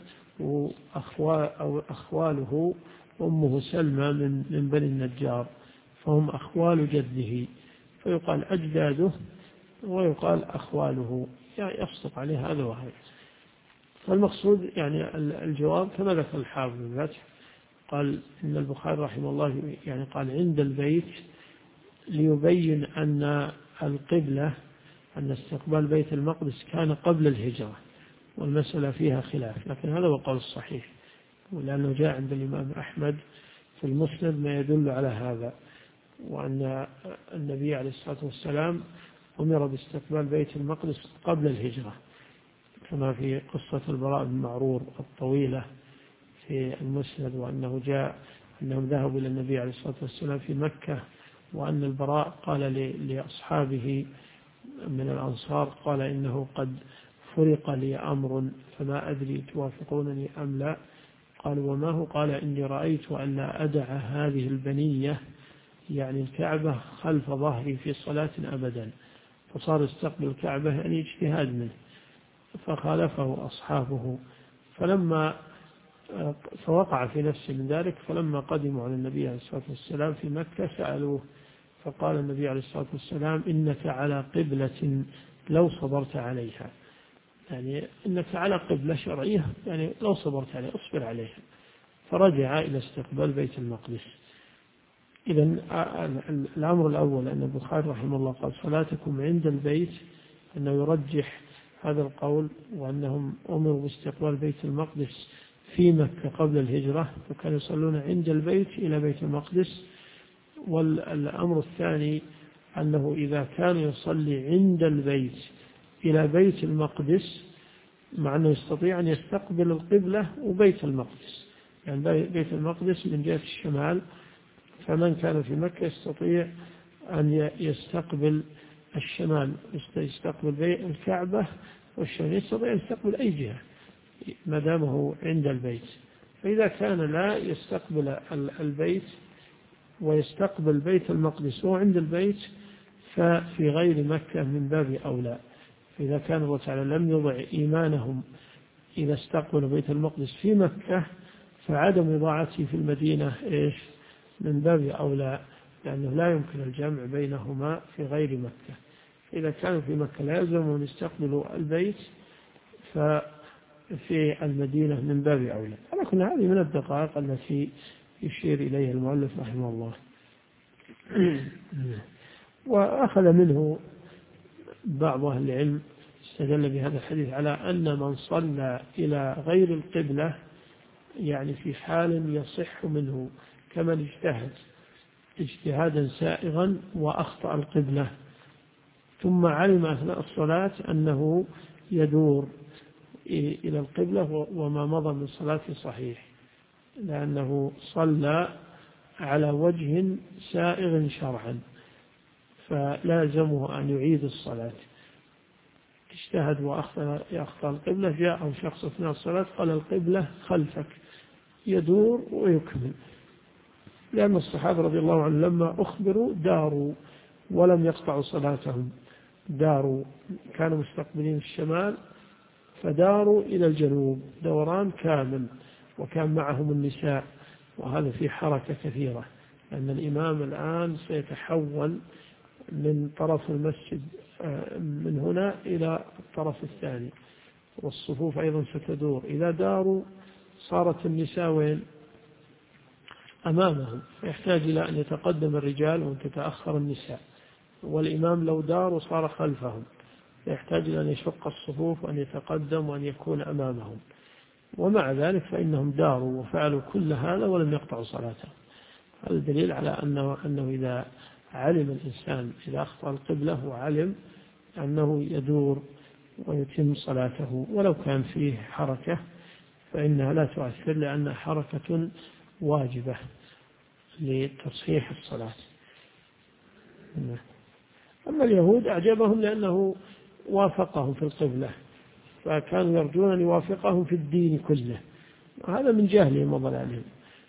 وأخواله أمه سلمى من بني النجار، فهم أخوال جده، فيقال أجداده ويقال أخواله، يعني يصدق عليه هذا وهذا. فالمقصود يعني الجواب كما ذكر الحافظ بن الفتح قال إن البخاري رحمه الله يعني قال عند البيت ليبين أن القبلة أن استقبال بيت المقدس كان قبل الهجرة، والمسألة فيها خلاف، لكن هذا هو القول الصحيح، ولأنه جاء عند الإمام أحمد في المسند ما يدل على هذا، وأن النبي عليه الصلاة والسلام أمر باستقبال بيت المقدس قبل الهجرة، كما في قصة البراء بن معرور الطويلة في المسند، وأنه جاء أنهم ذهبوا إلى النبي عليه الصلاة والسلام في مكة، وأن البراء قال لأصحابه من الأنصار قال إنه قد فرق لي أمر فما أدري توافقونني أم لا. قالوا وما هو؟ قال إني رأيت أن لا أدع هذه البنية يعني الكعبة خلف ظهري في صلاة أبدا، فصار يستقبل الكعبة يعني اجتهاد منه، فخالفه أصحابه فوقع في نفسه من ذلك. فلما قدموا على النبي عليه الصلاة والسلام في مكة سألوه، فقال النبي عليه الصلاة والسلام إنك على قبلة لو صبرت عليها، يعني إنك على قبلة شرعية يعني لو صبرت عليها اصبر عليها. فرجع إلى استقبال بيت المقدس. إذن الأمر الأول أن البخاري رحمه الله قال صلاتكم عند البيت، أنه يرجح هذا القول، وأنهم أمروا باستقبال بيت المقدس في مكة قبل الهجرة، فكانوا يصلون عند البيت إلى بيت المقدس. والأمر الثاني أنه إذا كان يصلي عند البيت إلى بيت المقدس مع أنه يستطيع أن يستقبل القبلة وبيت المقدس، يعني بيت المقدس من جهة الشمال، فمن كان في مكة يستطيع أن يستقبل الشمال، يستقبل الكعبة والشمال، يستطيع أن يستقبل أي جهة ما دامه عند البيت. فإذا كان لا يستقبل البيت ويستقبل بيت المقدس وهو عند البيت ففي غير مكة من باب أولى. فإذا كان الله تعالى لم يضع إيمانهم إذا استقبلوا بيت المقدس في مكة، فعدم إضاعته في المدينة إيش من باب أولى، لأنه لا يمكن الجمع بينهما في غير مكة. إذا كانوا في مكة لا يلزمهم أن يستقبلوا البيت، ففي المدينة من باب أولى. ولكن هذه من الدقائق التي يشير إليها المؤلف رحمه الله. وأخذ منه بعض أهل العلم استدل بهذا الحديث على أن من صلى إلى غير القبلة يعني في حال يصح منه، كمن اجتهد اجتهادا سائغا وأخطأ القبلة ثم علم أثناء الصلاة أنه يدور إلى القبلة وما مضى من صلاته صحيح، لأنه صلى على وجه سائغ شرعا، فلازمه أن يعيد الصلاة. اجتهد وأخطأ القبلة، جاءه شخص أثناء الصلاة قال القبلة خلفك، يدور ويكمل، لأن الصحابة رضي الله عنهم لما أخبروا داروا ولم يقطعوا صلاتهم، داروا كانوا مستقبلين الشمال فداروا إلى الجنوب دوران كامل، وكان معهم النساء، وهذا في حركة كثيرة، لأن الإمام الآن سيتحول من طرف المسجد من هنا إلى الطرف الثاني، والصفوف أيضا ستدور. إذا داروا صارت النساء وين؟ أمامهم، فيحتاج إلى أن يتقدم الرجال وأن تتأخر النساء، والإمام لو دار صار خلفهم، فيحتاج إلى أن يشق الصفوف وأن يتقدم وأن يكون أمامهم. ومع ذلك فإنهم داروا وفعلوا كل هذا ولم يقطعوا صلاتهم. هذا دليل على أنه إذا علم الإنسان إذا أخطأ القبلة وعلم أنه يدور ويتم صلاته ولو كان فيه حركة، فإنها لا تؤثر، لأن حركة واجبة لتصحيح الصلاة. أما اليهود أعجبهم لأنه وافقهم في القبلة، فكانوا يرجون أن يوافقهم في الدين كله، وهذا من جهلهم وضلالهم.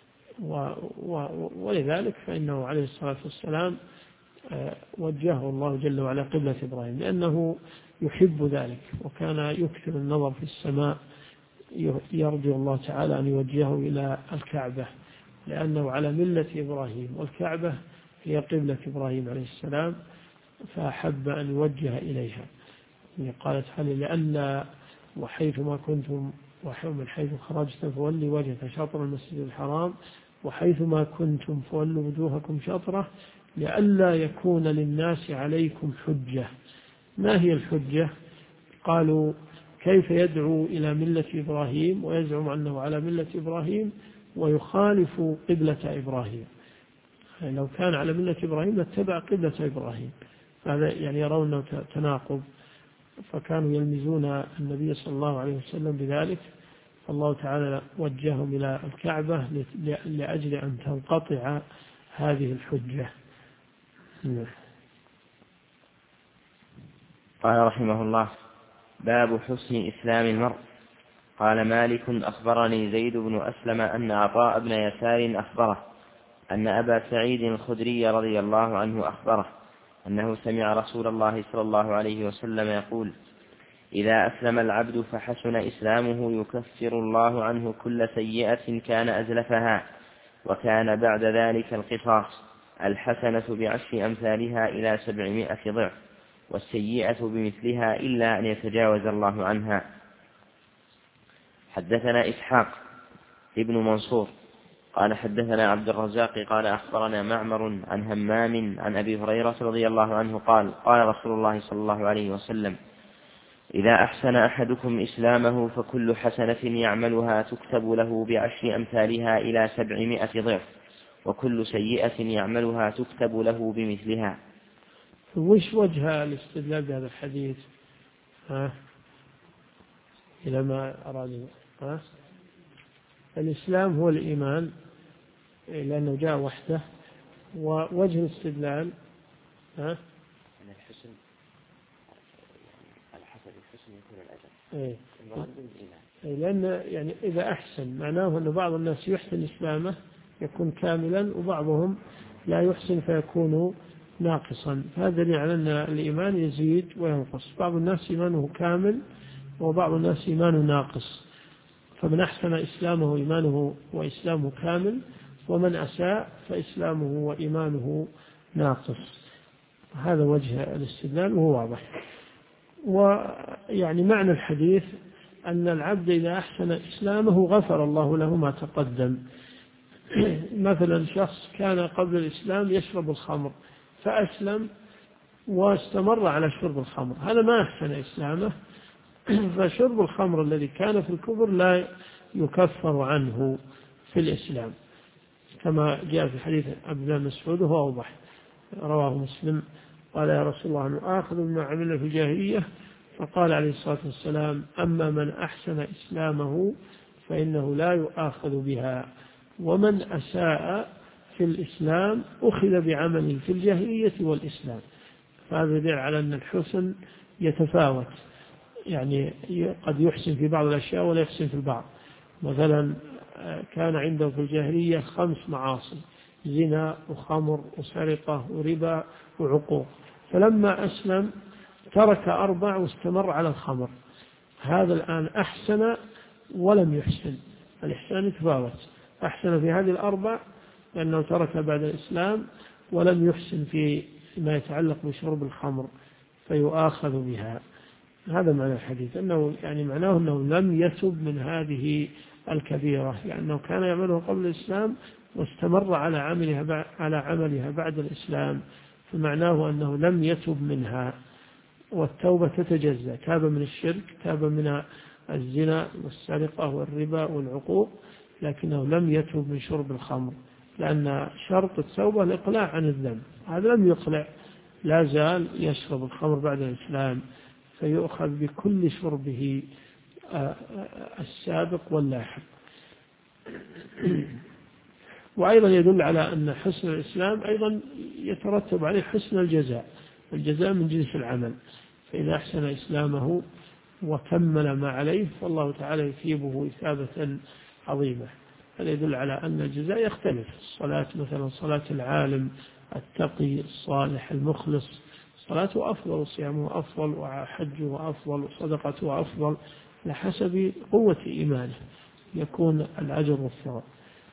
ولذلك فإنه عليه الصلاة والسلام وجهه الله جل وعلا قبلة إبراهيم، لأنه يحب ذلك، وكان يكثر النظر في السماء يرجو الله تعالى أن يوجهه إلى الكعبة، لأنه على ملة إبراهيم، والكعبة هي قبلة إبراهيم عليه السلام، فأحب أن يوجه إليها. قالت هل لألا وحيثما كنتم ومن حيث خرجتم فولي وجهك شطر المسجد الحرام وحيثما كنتم فولوا وجوهكم شطره لئلا يكون للناس عليكم حجة. ما هي الحجة؟ قالوا كيف يدعو إلى ملة إبراهيم ويزعم أنه على ملة إبراهيم ويخالف قبلة إبراهيم؟ لو كان على ملة إبراهيم لاتبع قبلة إبراهيم. هذا يعني يرون تناقض، فكانوا يلمزون النبي صلى الله عليه وسلم بذلك، فالله تعالى وجههم إلى الكعبة لأجل أن تنقطع هذه الحجة. قال رحمه الله: باب حسن إسلام المرء. قال مالك: أخبرني زيد بن أسلم أن عطاء بن يسار أخبره أن أبا سعيد الخدري رضي الله عنه أخبره أنه سمع رسول الله صلى الله عليه وسلم يقول: إذا أسلم العبد فحسن إسلامه يكفر الله عنه كل سيئة كان أزلفها، وكان بعد ذلك القصاص، الحسنة بعشر أمثالها إلى 700 ضعف، والسيئة بمثلها إلا أن يتجاوز الله عنها. حدثنا إسحاق ابن منصور قال حدثنا عبد الرزاق قال أخبرنا معمر عن همام عن أبي هريرة رضي الله عنه قال: قال رسول الله صلى الله عليه وسلم: إذا أحسن أحدكم إسلامه فكل حسنة يعملها تكتب له بعشر أمثالها إلى 700 ضعف، وكل سيئة يعملها تكتب له بمثلها. وش وجه الاستدلال بهذا الحديث؟ إلى ما أراد الإسلام هو الإيمان، لأنه جاء وحده، ووجه الاستدلال الحسن يكون الأجر. لأن يعني إذا أحسن معناه أن بعض الناس يحسن إسلامه يكون كاملا، وبعضهم لا يحسن فيكون ناقصا. هذا دليل على أن الإيمان يزيد وينقص، بعض الناس إيمانه كامل وبعض الناس إيمانه ناقص، فمن أحسن إسلامه إيمانه وإسلامه كامل، ومن أساء فإسلامه وإيمانه ناقص. هذا وجه الاستدلال وهو واضح. ويعني معنى الحديث أن العبد إذا أحسن إسلامه غفر الله له ما تقدم. مثلا شخص كان قبل الإسلام يشرب الخمر فأسلم واستمر على شرب الخمر، هذا ما أحسن إسلامه، فشرب الخمر الذي كان في الكفر لا يكفر عنه في الإسلام، كما جاء في حديث عبد الله بن مسعود وهو أوضح، رواه مسلم. قال يا رسول الله نؤاخذ بما عملنا في الجاهلية؟ فقال عليه الصلاة والسلام أما من أحسن إسلامه فإنه لا يؤاخذ بها، ومن أساء في الإسلام أخذ بعمله في الجاهلية والإسلام. فهذا يدل على أن الحسن يتفاوت، يعني قد يحسن في بعض الأشياء ولا يحسن في البعض. مثلا كان عنده في الجاهلية 5 معاصي: زنا وخمر وسرقة وربا وعقوق، فلما أسلم ترك 4 واستمر على الخمر. هذا الآن أحسن ولم يحسن، الإحسان يتفاوت، أحسن في هذه 4 لأنه ترك بعد الإسلام، ولم يحسن في ما يتعلق بشرب الخمر فيؤاخذ بها. هذا معنى الحديث، أنه يعني معناه أنه لم يتب من هذه الكبيرة، لأنه كان يعمله قبل الإسلام واستمر على عملها بعد الإسلام، فمعناه أنه لم يتب منها. والتوبة تتجزأ، تاب من الشرك، تاب من الزنا والسرقة والربا والعقوق، لكنه لم يتب من شرب الخمر، لأن شرط التوبة الإقلاع عن الذنب، هذا لم يقلع، لا زال يشرب الخمر بعد الإسلام، فيؤخذ بكل شربه السابق واللاحق. وأيضا يدل على أن حسن الإسلام أيضا يترتب عليه حسن الجزاء، الجزاء من جنس العمل، فإذا أحسن إسلامه وكمل ما عليه فالله تعالى يثيبه إثابة عظيمة. هذا يدل على أن الجزاء يختلف. الصلاة مثلا صلاة العالم التقي الصالح المخلص صلاته أفضل، وصيامه أفضل، وحجه أفضل، وصدقته أفضل، لحسب قوة إيمانه يكون الأجر والثواب.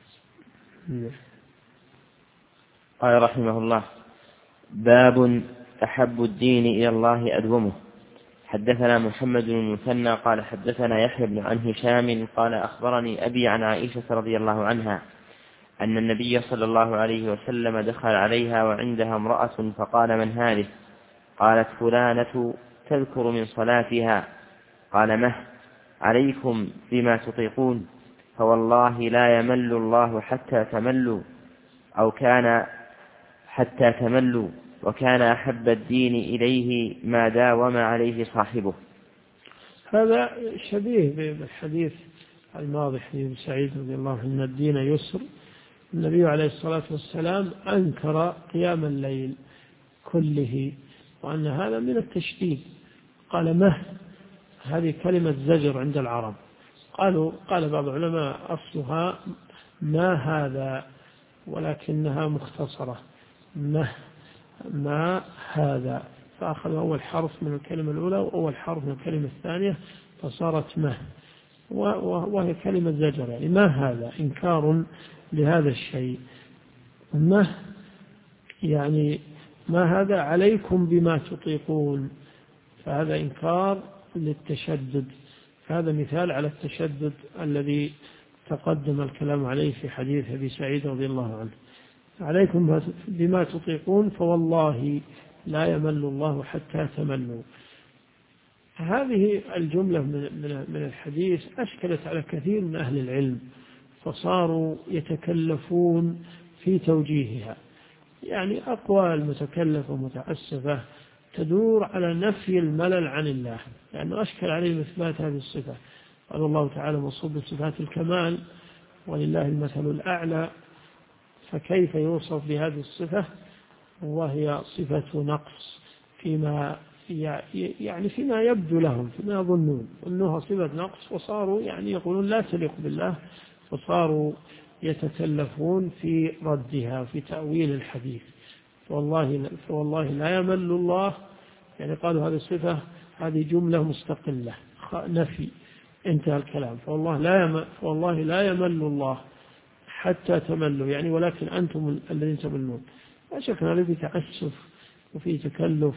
قال رحمه الله: باب أحب الدين إلى الله أدومه. حدثنا محمد بن المثنى قال حدثنا يحيى بن عن هشام قال أخبرني أبي عن عائشة رضي الله عنها أن النبي صلى الله عليه وسلم دخل عليها وعندها امرأة فقال: من هذه؟ قالت: فلانة تذكر من صلاتها. قال: مه عليكم بما تطيقون، فوالله لا يمل الله حتى تملوا، أو كان حتى تملوا، وكان أحب الدين إليه ما داوم عليه صاحبه. هذا شبيه بالحديث الماضي حديث سعيد رضي الله عنه أن الدين يسر. النبي عليه الصلاة والسلام أنكر قيام الليل كله، وأن هذا من التشديد. قال: مه، هذه كلمة زجر عند العرب، قال بعض العلماء أصلها ما هذا، ولكنها مختصرة، ما هذا، فأخذ أول حرف من الكلمة الأولى وأول حرف من الكلمة الثانية فصارت مه، وهي كلمة زجر، يعني ما هذا، إنكار لهذا الشيء. مه يعني ما هذا عليكم بما تطيقون، فهذا إنكار للتشدد، فهذا مثال على التشدد الذي تقدم الكلام عليه في حديث أبي سعيد رضي الله عنه: عليكم بما تطيقون فوالله لا يمل الله حتى تملوا. هذه الجملة من الحديث أشكلت على كثير من أهل العلم، فصاروا يتكلفون في توجيهها، يعني أقوال متكلفة ومتعسفة تدور على نفي الملل عن الله، لأنه أشكل عليه إثبات هذه الصفة. قال الله تعالى موصوف بصفات الكمال ولله المثل الأعلى، فكيف يوصف بهذه الصفة وهي صفة نقص فيما يبدو لهم، فيما يظنون أنها صفة نقص، وصاروا يعني يقولون لا تليق بالله، فصاروا يتكلفون في ردها في تأويل الحديث. فوالله لا يمل الله، يعني قالوا هذه الصفة هذه جملة مستقلة نفي، انتهى الكلام. فوالله لا يمل الله حتى تملوا، يعني ولكن أنتم الذين تملون. لا شك أن في تعسف وفي تكلف،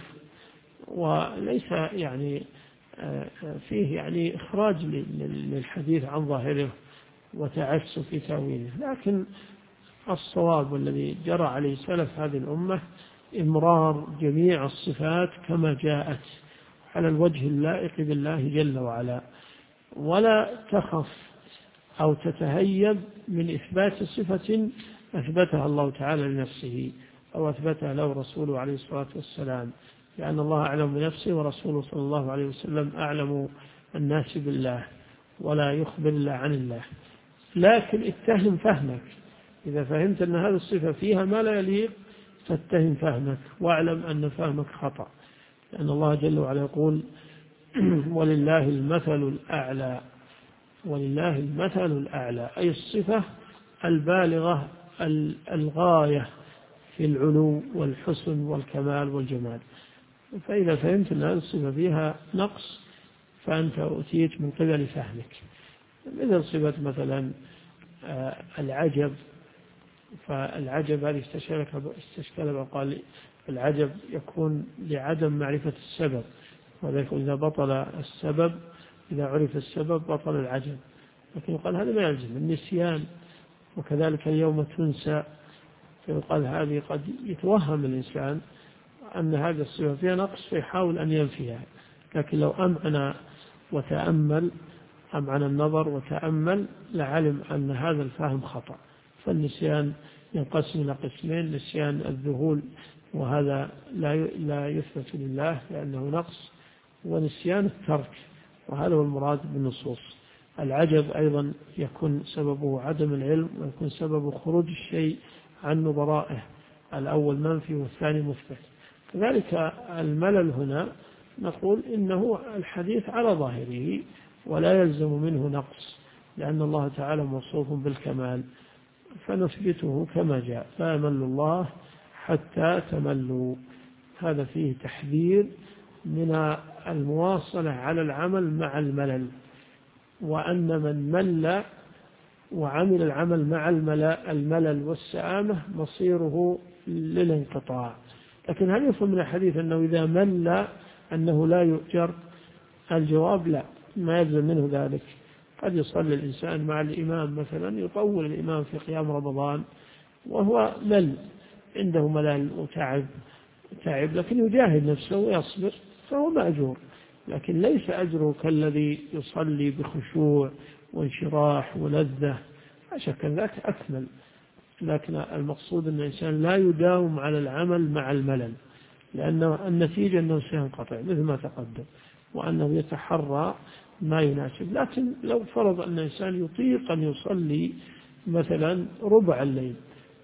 وليس يعني فيه يعني إخراج للحديث عن ظاهره وتعسف في تأويله، لكن الصواب والذي جرى عليه سلف هذه الأمة إمرار جميع الصفات كما جاءت على الوجه اللائق بالله جل وعلا، ولا تخف أو تتهيب من إثبات صفة أثبتها الله تعالى لنفسه أو أثبتها له رسوله عليه الصلاة والسلام، لأن الله أعلم بنفسه ورسوله صلى الله عليه وسلم أعلم الناس بالله، ولا يخبر الله عن الله. لكن اتهم فهمك، إذا فهمت أن هذه الصفة فيها ما لا يليق فاتهم فهمك، واعلم أن فهمك خطأ، لأن الله جل وعلا يقول ولله المثل الأعلى. ولله المثل الأعلى أي الصفة البالغة الغاية في العلو والحسن والكمال والجمال. فإذا فهمت أن هذه الصفة فيها نقص فأنت أتيت من قبل فهمك. مثل صفة مثلا العجب، فالعجب هذه استشكل وقال العجب يكون لعدم معرفة السبب، وذلك إذا بطل السبب، إذا عرف السبب بطل العجب. لكن يقال هذا ما يلزم النسيان، وكذلك اليوم تنسى، فيقال هذه قد يتوهم الإنسان أن هذا الصفة فيها نقص فيحاول أن ينفيها، لكن لو أمعن وتأمل، أمعن النظر وتأمل لعلم أن هذا الفهم خطأ. فالنسيان ينقسم إلى قسمين: نسيان الذهول وهذا لا يثبت لله لأنه نقص، ونسيان الترك وهذا هو المراد بالنصوص. العجب أيضا يكون سببه عدم العلم، ويكون سببه خروج الشيء عن نظرائه، الأول منفي والثاني مثبت. كذلك الملل هنا نقول إنه الحديث على ظاهره ولا يلزم منه نقص، لأن الله تعالى موصوف بالكمال، فنثبته كما جاء: لا يمل الله حتى تملوا. هذا فيه تحذير من المواصلة على العمل مع الملل، وأن من مل وعمل العمل مع الملل والسآمة مصيره للانقطاع. لكن هل يفهم من الحديث أنه إذا مل أنه لا يؤجر؟ الجواب لا، ما يلزم منه ذلك. قد يصلي الإنسان مع الإمام مثلا، يطول الإمام في قيام رمضان وهو مل، عنده ملل وتعب، لكن يجاهد نفسه ويصبر فهو مأجور، لكن ليس أجره كالذي يصلي بخشوع وانشراح ولذة، أشك ذاك أكمل. لكن المقصود أن الإنسان لا يداوم على العمل مع الملل، لأن النتيجة أنه سينقطع مثل ما تقدم، وأنه يتحرى ما يناسب. لكن لو فرض أن الإنسان يطيق أن يصلي مثلا ربع الليل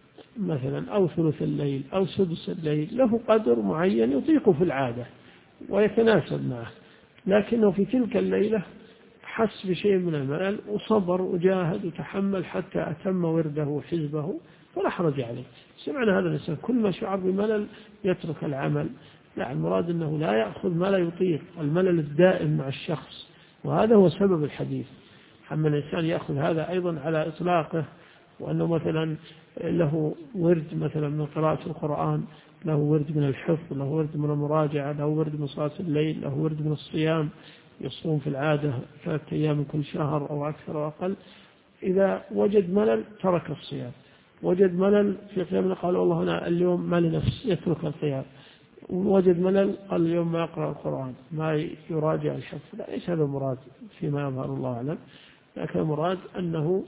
مثلا أو ثلث الليل أو سدس الليل، له قدر معين يطيق في العادة ويتناسب معه، لكنه في تلك الليلة حس بشيء من الملل وصبر وجاهد وتحمل حتى أتم ورده وحزبه فلا حرج عليه. سمعنا هذا الإنسان كل ما شعر بملل يترك العمل، لا، المراد أنه لا يأخذ ما لا يطيق، الملل الدائم مع الشخص، وهذا هو سبب الحديث. أما الإنسان يأخذ هذا أيضا على إطلاقه، وأنه مثلا له ورد مثلا من قراءة القرآن، له ورد من الحفظ، له ورد من المراجعة، له ورد من صلاة الليل، له ورد من الصيام، يصوم في العادة 3 أيام من كل شهر أو أكثر أو أقل. إذا وجد ملل ترك الصيام، وجد ملل في قيام قال والله أنا اليوم ما لنفس، يترك القيام. وجد ملل قال اليوم ما يقرأ القرآن، ما يراجع الحفظ. لا، ليس هذا المراد فيما يظهر الله أعلم، لكن المراد أنه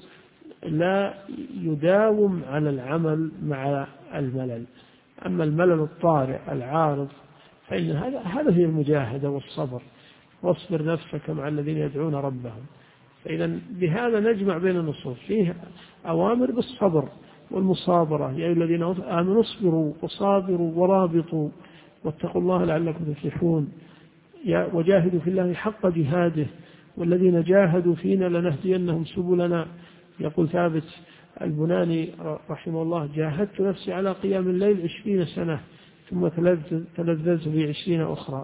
لا يداوم على العمل مع الملل. أما الملل الطارئ العارض فإن هذا هي المجاهدة والصبر، واصبر نفسك مع الذين يدعون ربهم. فإذا بهذا نجمع بين النصوص، فيه أوامر بالصبر والمصابرة: يا أيها الذين آمنوا اصبروا وصابروا ورابطوا واتقوا الله لعلكم تفلحون، وجاهدوا في الله حق جهاده والذين جاهدوا فينا لنهدينهم سبلنا. يقول ثابت البناني رحمه الله: جاهدت نفسي على قيام الليل 20 سنة ثم تلذذت في 20 أخرى.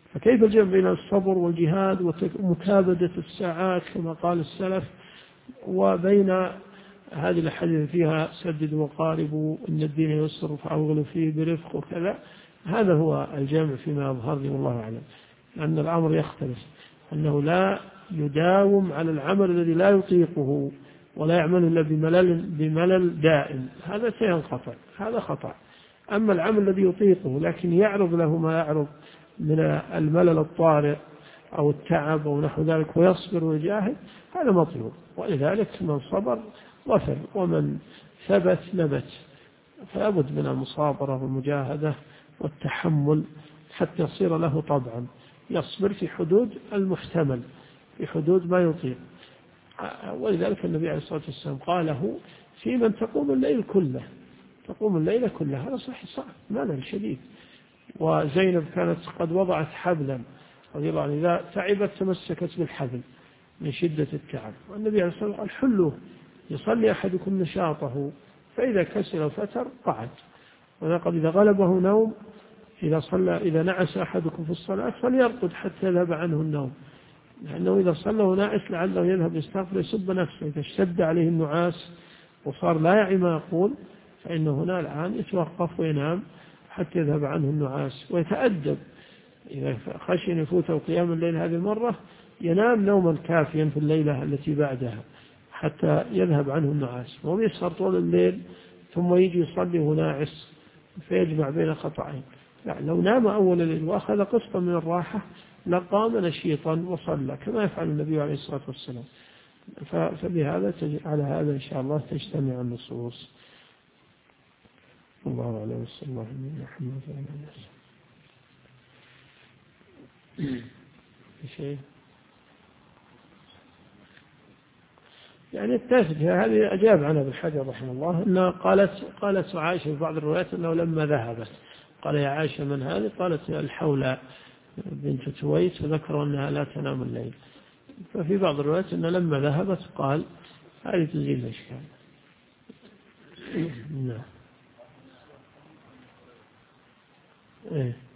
فكيف الجمع بين الصبر والجهاد ومكابدة الساعات كما قال السلف، وبين هذه الحديث فيها سددوا وقاربوا إن الدين يسر فأوغلوا فيه برفق وكذا. هذا هو الجمع فيما يظهر لي والله أعلم، أن الأمر يختلف، أنه لا يداوم على العمل الذي لا يطيقه ولا يعمل إلا بملل دائم، هذا سينقطع، هذا خطأ. أما العمل الذي يطيقه لكن يعرض له ما يعرض من الملل الطارئ أو التعب أو نحو ذلك ويصبر ويجاهد، هذا مطلوب. ولذلك من صبر ظفر، ومن ثبت نبت. فلا بد من المصابرة والمجاهدة والتحمل حتى يصير له طبعا، يصبر في حدود المحتمل، في حدود ما يطيق. ولذلك النبي عليه الصلاة والسلام قاله في من تقوم الليل كله، تقوم الليل كله، هذا صعب ملل شديد. وزينب كانت قد وضعت حبلا رضي الله عنها، إذا تعبت تمسكت بالحبل من شدة التعب، والنبي عليه الصلاة والسلام قال حلوه يصلي أحدكم نشاطه فإذا كسل وفتر قعد. ولقد إذا غلبه نوم إذا نعس أحدكم في الصلاة فليرقد حتى يذهب عنه النوم، لأنه إذا صلى وناعس لعله يذهب يستغفر يسب نفسه. إذا اشتد عليه النعاس وصار لا يعي ما يقول فإنه هنا الآن يتوقف وينام حتى يذهب عنه النعاس، ويتأدب. إذا خشي أن يفوته قيام الليل هذه المرة ينام نوما كافيا في الليلة التي بعدها حتى يذهب عنه النعاس، وهو يسهر طول الليل ثم يجي يصلي وناعس فيجمع بين خطأين. لا، لو نام أول الليل وأخذ قسطا من الراحة لقام نشيطا وصلى كما يفعل النبي عليه الصلاة والسلام. فبهذا على هذا إن شاء الله تجتمع النصوص. الله أعلم. صلى الله عليه محمد وعلى آله وسلم. شيء يعني التاسع هذه أجاب عنها ابن حجر رحمه الله، أنها قالت عائشة في بعض الروايات أنه لما ذهبت قال يا عائشة من هذه؟ قالت الحولى بنت تويت، فذكروا أنها لا تنام الليل. ففي بعض الروايات أنه لما ذهبت قال هذه تزيل الإشكال. نعم.